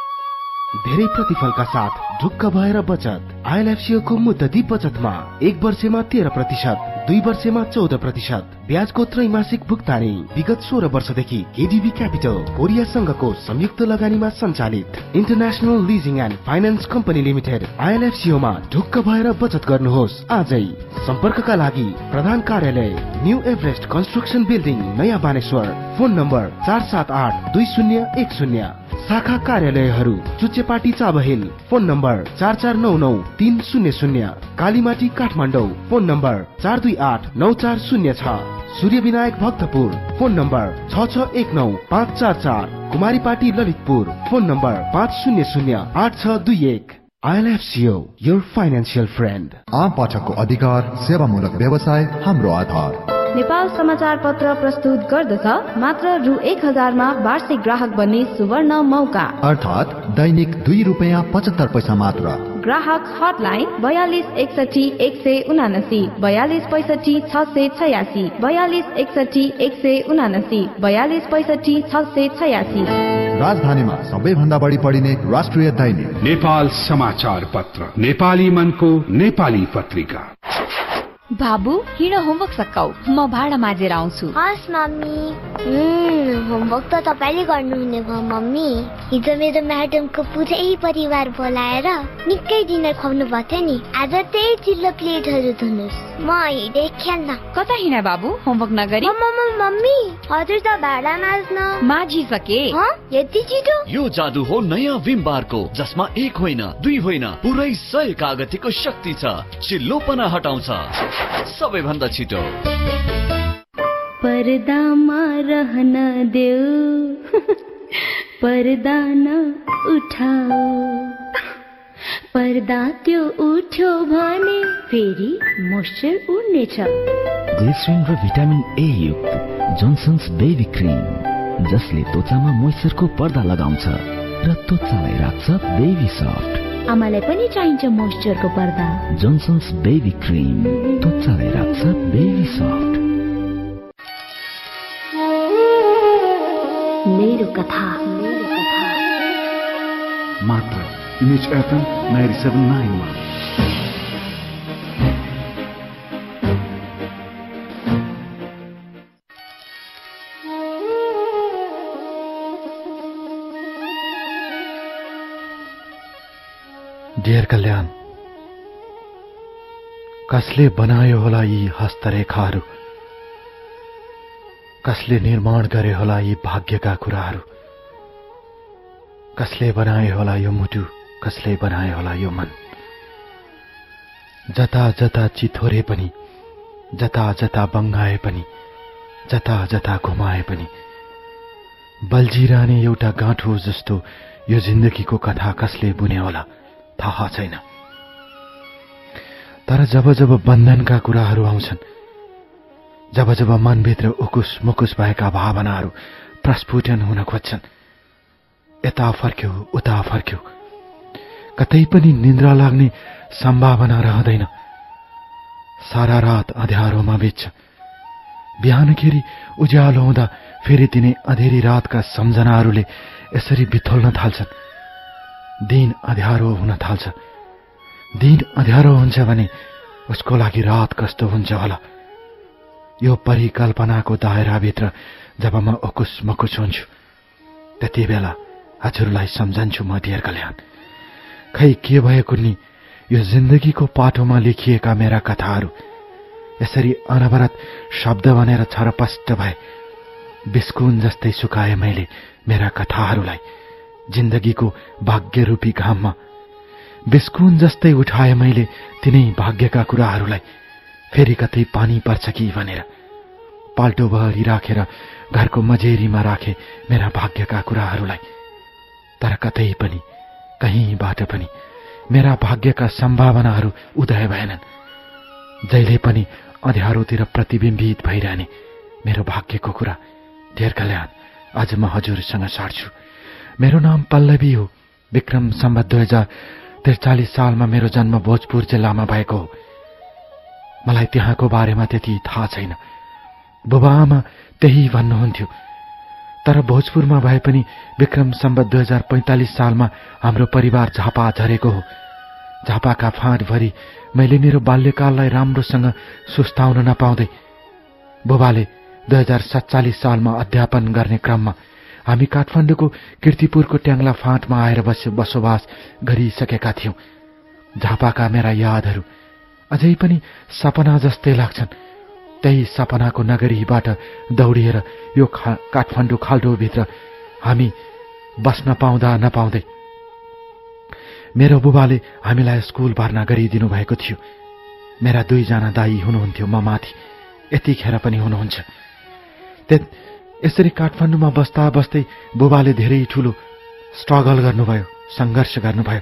Speaker 7: धेरै प्रतिफलका साथ ढुक्क भएर बचत। आइएलएफसीओ को मुद्दती बचतमा एक वर्षमा तेह्र प्रतिशत, दुई वर्षमा चौध प्रतिशत ब्याजको त्रैमासिक भुक्तानी। विगत सोह्र वर्षदेखि केडीबी क्यापिटल कोरिया संघको संयुक्त लगानीमा सञ्चालित international leasing and finance company limited ILFCO मा ढुक्क भएर बचत गर्नुहोस् आजै। सम्पर्कका लागि प्रधान कार्यालय न्यू एभरेस्ट कन्स्ट्रक्सन बिल्डिङ नयाँ बानेश्वर। फोन नम्बर चार सात आठ दुई शून्य एक शून्य। शाखा कार्यालयहरू चुच्चेपाटी चाबहिल। फोन नम्बर चार चार नौ नौ तीन शून्य शून्य। कालीमाटी काठमाडौँ। फोन नम्बर चार दुई आठ नौ चार शून्य छ। सूर्य विनायक भक्तपुर। फोन नम्बर छ छ एक नौ पाँच चार चार। कुमारीपाटी ललितपुर। फोन नम्बर पाँच शून्य शून्य आठ छ दुई एक। ILFCO your financial friend.
Speaker 8: आम पाठकको अधिकार, सेवामूलक व्यवसाय हाम्रो आधार।
Speaker 9: नेपाल समाचार पत्र प्रस्तुत गर्दछ मात्र रु एक हजारमा वार्षिक ग्राहक बन्ने सुवर्ण मौका,
Speaker 8: अर्थात दैनिक दुई रुपियाँ पचहत्तर पैसा मात्र।
Speaker 9: ग्राहक हटलाइन बयालीस एकसठी एक सय उनासी, बयालीस पैसठी छ सय छयासी, बयालीस एकसठी एक सय उनासी, बयालीस पैसठी छ सय छयासी।
Speaker 8: राजधानीमा सबैभन्दा बढी पढिने राष्ट्रिय दैनिक
Speaker 10: नेपाल समाचार पत्र, नेपाली मनको नेपाली पत्रिका।
Speaker 5: बाबु हिँड होमवर्क सकाऊ, म भाडा माझेर आउँछु।
Speaker 11: हस् मम्मी। होमवर्क त तपाईँले गर्नुहुने भयो मम्मी। हिजो मेरो म्याडमको पुरै परिवार बोलाएर निकै डिनर खुवाउनु भएको थियो नि। आज त्यही चिल्लो प्लेटहरू धुनुहोस्, म हिँडे खेल्न।
Speaker 5: कता हिँड बाबु होमवर्क नगरी?
Speaker 11: मम्मी हजुर त भाडा माझ्न
Speaker 5: माझिसके।
Speaker 11: यति छिटो?
Speaker 6: यो जादु हो नयाँ विम बारको, जसमा एक होइन दुई होइन पुरै सय कागतीको शक्ति छ। चिल्लोपना हटाउँछ सबैभन्दा छिटो।
Speaker 4: पर्दामा रहन देऊ, पर्दा न उठाऊ, पर्दा त्यो उठ्यो भने फेरि मोइस्चर उड्नेछ।
Speaker 12: ग्लिसरिन र भिटामिन ए युक्त जोन्सन्स बेबी क्रिम, जसले त्वचामा मोइस्चरको पर्दा लगाउँछ र त्वचालाई राख्छ बेबी सफ्ट।
Speaker 4: आमालाई पनि चाहिन्छ मोइस्चरको पर्दा।
Speaker 12: जोन्सन्स बेबी क्रिम, त्वचालाई राख्छ बेबी सफ्ट।
Speaker 4: मेरो कथा
Speaker 10: मात्र image FM ninety seven nine मा।
Speaker 2: डियर कल्याण, कसले बनायो होला यी हस्तरेखाहरू, कसले निर्माण गरे होला यी भाग्यका कुराहरू, कसले बनायो होला यो मुटु, कसले बनायो होला यो मन। जता जता चिथोरे पनि, जता जता बङ्गाए पनि, जता जता घुमाए पनि बल्झिरहने एउटा गाँठो जस्तो यो जिन्दगीको कथा कसले बुने होला थाहा छैन। तर जब जब बन्धनका कुराहरू आउँछन्, जब जब मनभित्र उकुस मुकुस भएका भावनाहरू प्रस्फुटन हुन खोज्छन्, यता फर्क्यो उता फर्क्यो, कतै पनि निन्द्रा लाग्ने सम्भावना रहँदैन। सारा रात अँध्यारोमा बित्छ। बिहानखेरि उज्यालो हुँदा फेरि तिनै अँधेरी रातका सम्झनाहरूले यसरी बिथोल्न थाल्छन्। दिन अँध्यारो हुन थाल्छ। दिन अँध्यारो हुन्छ भने उसको लागि रात कस्तो हुन्छ होला। यो परिकल्पनाको दायराभित्र जब म अकुस मकुस हुन्छु त्यति बेला हजुरलाई सम्झन्छु म डियर कल्याण। खै के भएको नि यो जिन्दगीको पाटोमा लेखिएका मेरा कथाहरू यसरी अनवरत शब्द बनेर छरपष्ट भए। बिस्कुन जस्तै सुकाए मैले मेरा कथाहरूलाई जिन्दगीको भाग्यरूपी घाममा। बिस्कुन जस्तै उठाए मैले तिनै भाग्यका कुराहरूलाई फेरि कतै पानी पर्छ कि भनेर पाल्टोभरि राखेर घरको मजेरीमा राखे मेरा भाग्यका कुराहरूलाई। तर कतै पनि कहीँबाट पनि मेरा भाग्यका सम्भावनाहरू उदय भएनन्। जहिले पनि अँध्यारोतिर प्रतिबिम्बित भइरहने मेरो भाग्यको कुरा। डियर कल्याण, आज म हजुरसँग सार्छु। मेरो नाम पल्लवी हो। विक्रम सम्वत दुई हजार त्रिचालिस सालमा मेरो जन्म भोजपुर जिल्लामा भएको हो। मलाई त्यहाँको बारेमा त्यति थाहा छैन। बुबा आमा त्यही भन्नुहुन्थ्यो। तर भोजपुरमा भए पनि विक्रम सम्वत दुई हजार पैंतालिस सालमा हाम्रो परिवार झापा झरेको हो। झापाका फाँटभरि मैले मेरो बाल्यकाललाई राम्रोसँग सुस्ताउन नपाउँदै बुबाले दुई हजार सत्तालिस सालमा अध्यापन गर्ने क्रममा हामी काठमाडौँको कीर्तिपुरको ट्याङ्ला फाँटमा आएर बस बसोबास गरिसकेका थियौं। झापाका मेरा यादहरू अझै पनि सपना जस्तै लाग्छन्। त्यही सपनाको नगरीबाट दौडिएर यो काठमाडौँ खाल्डोभित्र हामी बस्न पाउँदा नपाउँदै मेरो बुबाले हामीलाई स्कुल भर्ना गरिदिनु भएको थियो। मेरा दुईजना दाई हुनुहुन्थ्यो, म माथि यतिखेर पनि हुनुहुन्छ। यसरी काठमाडौँमा बस्दा बस्दै बुबाले धेरै ठूलो स्ट्रगल गर्नुभयो, सङ्घर्ष गर्नुभयो।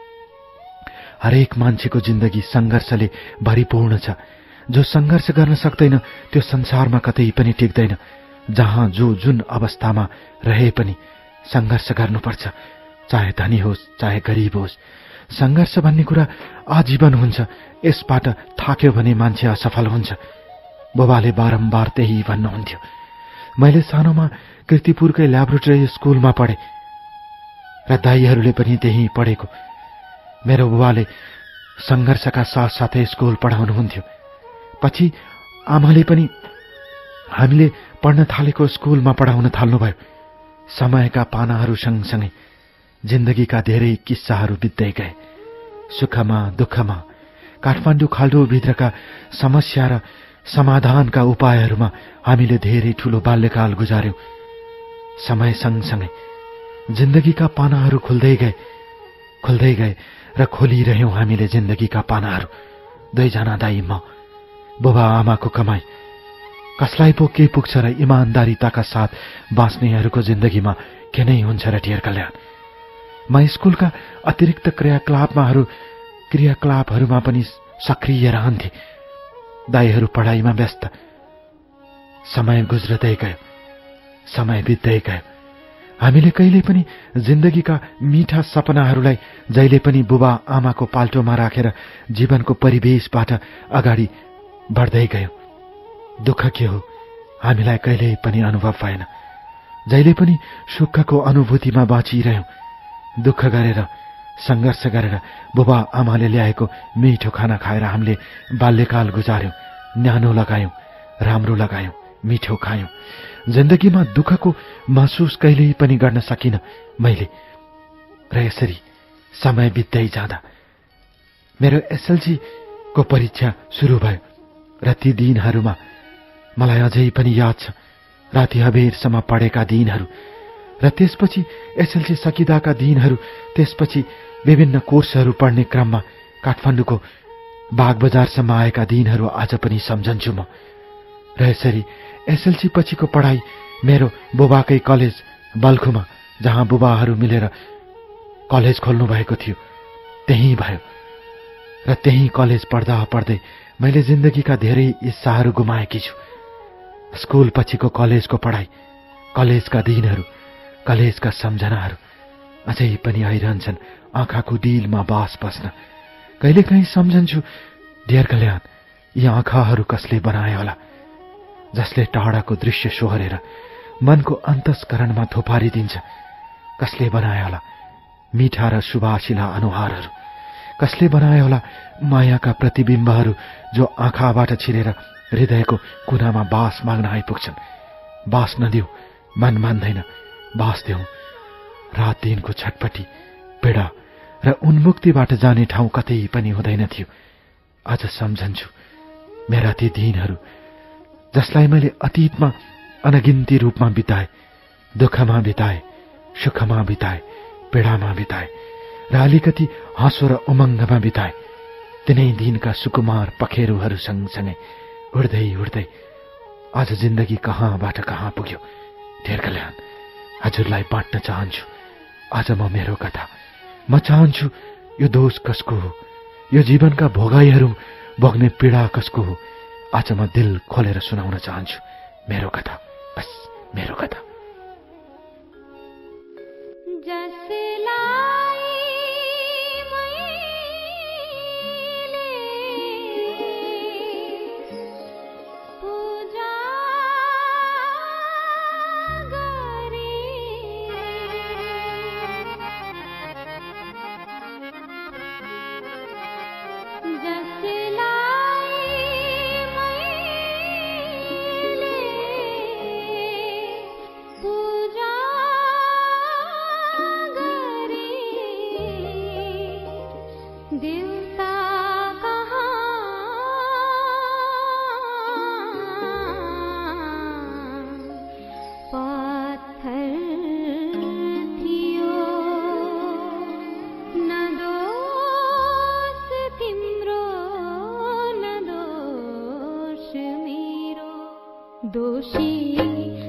Speaker 2: हरेक मान्छेको जिन्दगी सङ्घर्षले भरिपूर्ण छ। जो सङ्घर्ष गर्न सक्दैन त्यो संसारमा कतै पनि टिक्दैन। जहाँ जो जुन अवस्थामा रहे पनि सङ्घर्ष गर्नुपर्छ, चाहे धनी होस् चाहे गरिब होस्। सङ्घर्ष भन्ने कुरा आजीवन हुन्छ। यसबाट थाक्यो भने मान्छे असफल हुन्छ। बुबाले बारम्बार त्यही भन्नुहुन्थ्यो। मैले सानोमा कीर्तिपुरकै ल्याबोरेटरी स्कुलमा पढे र दाईहरूले पनि त्यही पढेको। मेरो बुबाले सङ्घर्षका साथसाथै स्कुल पढाउनुहुन्थ्यो। पछि आमाले पनि हामीले पढ्न थालेको स्कुलमा पढाउन थाल्नुभयो। समयका पानाहरू सँगसँगै जिन्दगीका धेरै किस्साहरू बित्दै गए। सुखमा दुःखमा काठमाडौँ खाल्डोभित्रका समस्या र समाधानका उपायहरूमा हामीले धेरै ठूलो बाल्यकाल गुजार्यौं। समय सँगसँगै जिन्दगीका पानाहरू खुल्दै गए खुल्दै गए र खोलिरह्यौं हामीले जिन्दगीका पानाहरू। दुईजना दाई, म, बुबा आमाको कमाई कसलाई पो के पुग्छ र इमान्दारिताका साथ बाँच्नेहरूको जिन्दगीमा के नै हुन्छ र डियर कल्याण। म स्कुलका अतिरिक्त क्रियाकलापमाहरू क्रियाकलापहरूमा पनि सक्रिय रहन्थे। दाईहरू पढाइमा व्यस्त। समय गुज्रदै गयो, समय बित्दै गयो। हामीले कहिले पनि जिन्दगीका मीठा सपनाहरूलाई जहिले पनि बुबा आमाको पाल्टोमा राखेर जीवनको परिवेशबाट अगाडि बढ्दै गयो। दुःख के हो हामीलाई कहिल्यै पनि अनुभव भएन। जहिले पनि सुखको अनुभूतिमा बाँचिरह्यौं। दुःख गरेर सङ्घर्ष गरेर बुबा आमाले ल्याएको मिठो खाना खाएर हामीले बाल्यकाल गुजार्यौं। न्यानो लगायौं, राम्रो लगायौं, मिठो खायौं। जिन्दगीमा दुःखको महसुस कहिल्यै पनि गर्न सकिन मैले। र यसरी समय बित्दै जाँदा मेरो एसएलसी को परीक्षा सुरु भयो र ती दिनहरूमा मलाई अझै पनि याद छ राति हबेरसम्म पढेका दिनहरू र त्यसपछि एसएलसी सकिदाका दिनहरू। त्यसपछि विभिन्न कोर्सहरू पढ्ने क्रममा काठमाडौँको बागबजारसम्म आएका दिनहरू आज पनि सम्झन्छु म। र यसरी एसएलसी पछिको पढाइ मेरो बुबाकै कलेज बल्खुमा, जहाँ बुबाहरू मिलेर कलेज खोल्नु भएको थियो, त्यही भयो। र त्यही कलेज पढ्दा पढ्दै मैले जिन्दगीका धेरै हिस्साहरू गुमाएकी छु। स्कुल पछिको कलेजको पढाइ, कलेजका दिनहरू, कलेजका सम्झनाहरू अझै पनि आइरहन्छन् आँखाको डिलमा बास बस्न। कहिलेकाहीँ सम्झन्छु, डियर कल्याण, यी आँखाहरू कसले बनाए होला, जसले टाढाको दृश्य सोहोरेर मनको अन्तस्करणमा थोपारिदिन्छ। कसले बनाए होला मिठा र सुवासिला अनुहारहरू, कसले बनाए होला मायाका प्रतिबिम्बहरू जो आँखाबाट छिरेर हृदयको कुनामा बास माग्न आइपुग्छन्। बास नदिऊ, मन मान्दैन, बास देऊ। रात दिनको छटपटी, पीडा र उन्मुक्तिबाट जाने ठाउँ कतै पनि हुँदैन थियो। आज सम्झन्छु मेरा ती दिनहरू, जसलाई मैले अतीतमा अनगिन्ती रूपमा बिताए, दुःखमा बिताए, सुखमा बिताए, पीडामा बिताए र अलिकति हाँसो र उमङ्गमा बिताए। तिनै दिनका सुकुमार पखेरुहरू सँगसँगै उड्दै उड्दै आज जिन्दगी कहाँबाट कहाँ पुग्यो। धेर कल्याण, हजुरलाई बाँट्न चाहन्छु आज म मेरो कथा। म चाहन्छु यो दोष कसको हो, यो जीवनका भोगाईहरू भोग्ने पीडा कसको हो। आज म दिल खोलेर सुनाउन चाहन्छु मेरो कथा, बस मेरो कथा।
Speaker 4: दोषी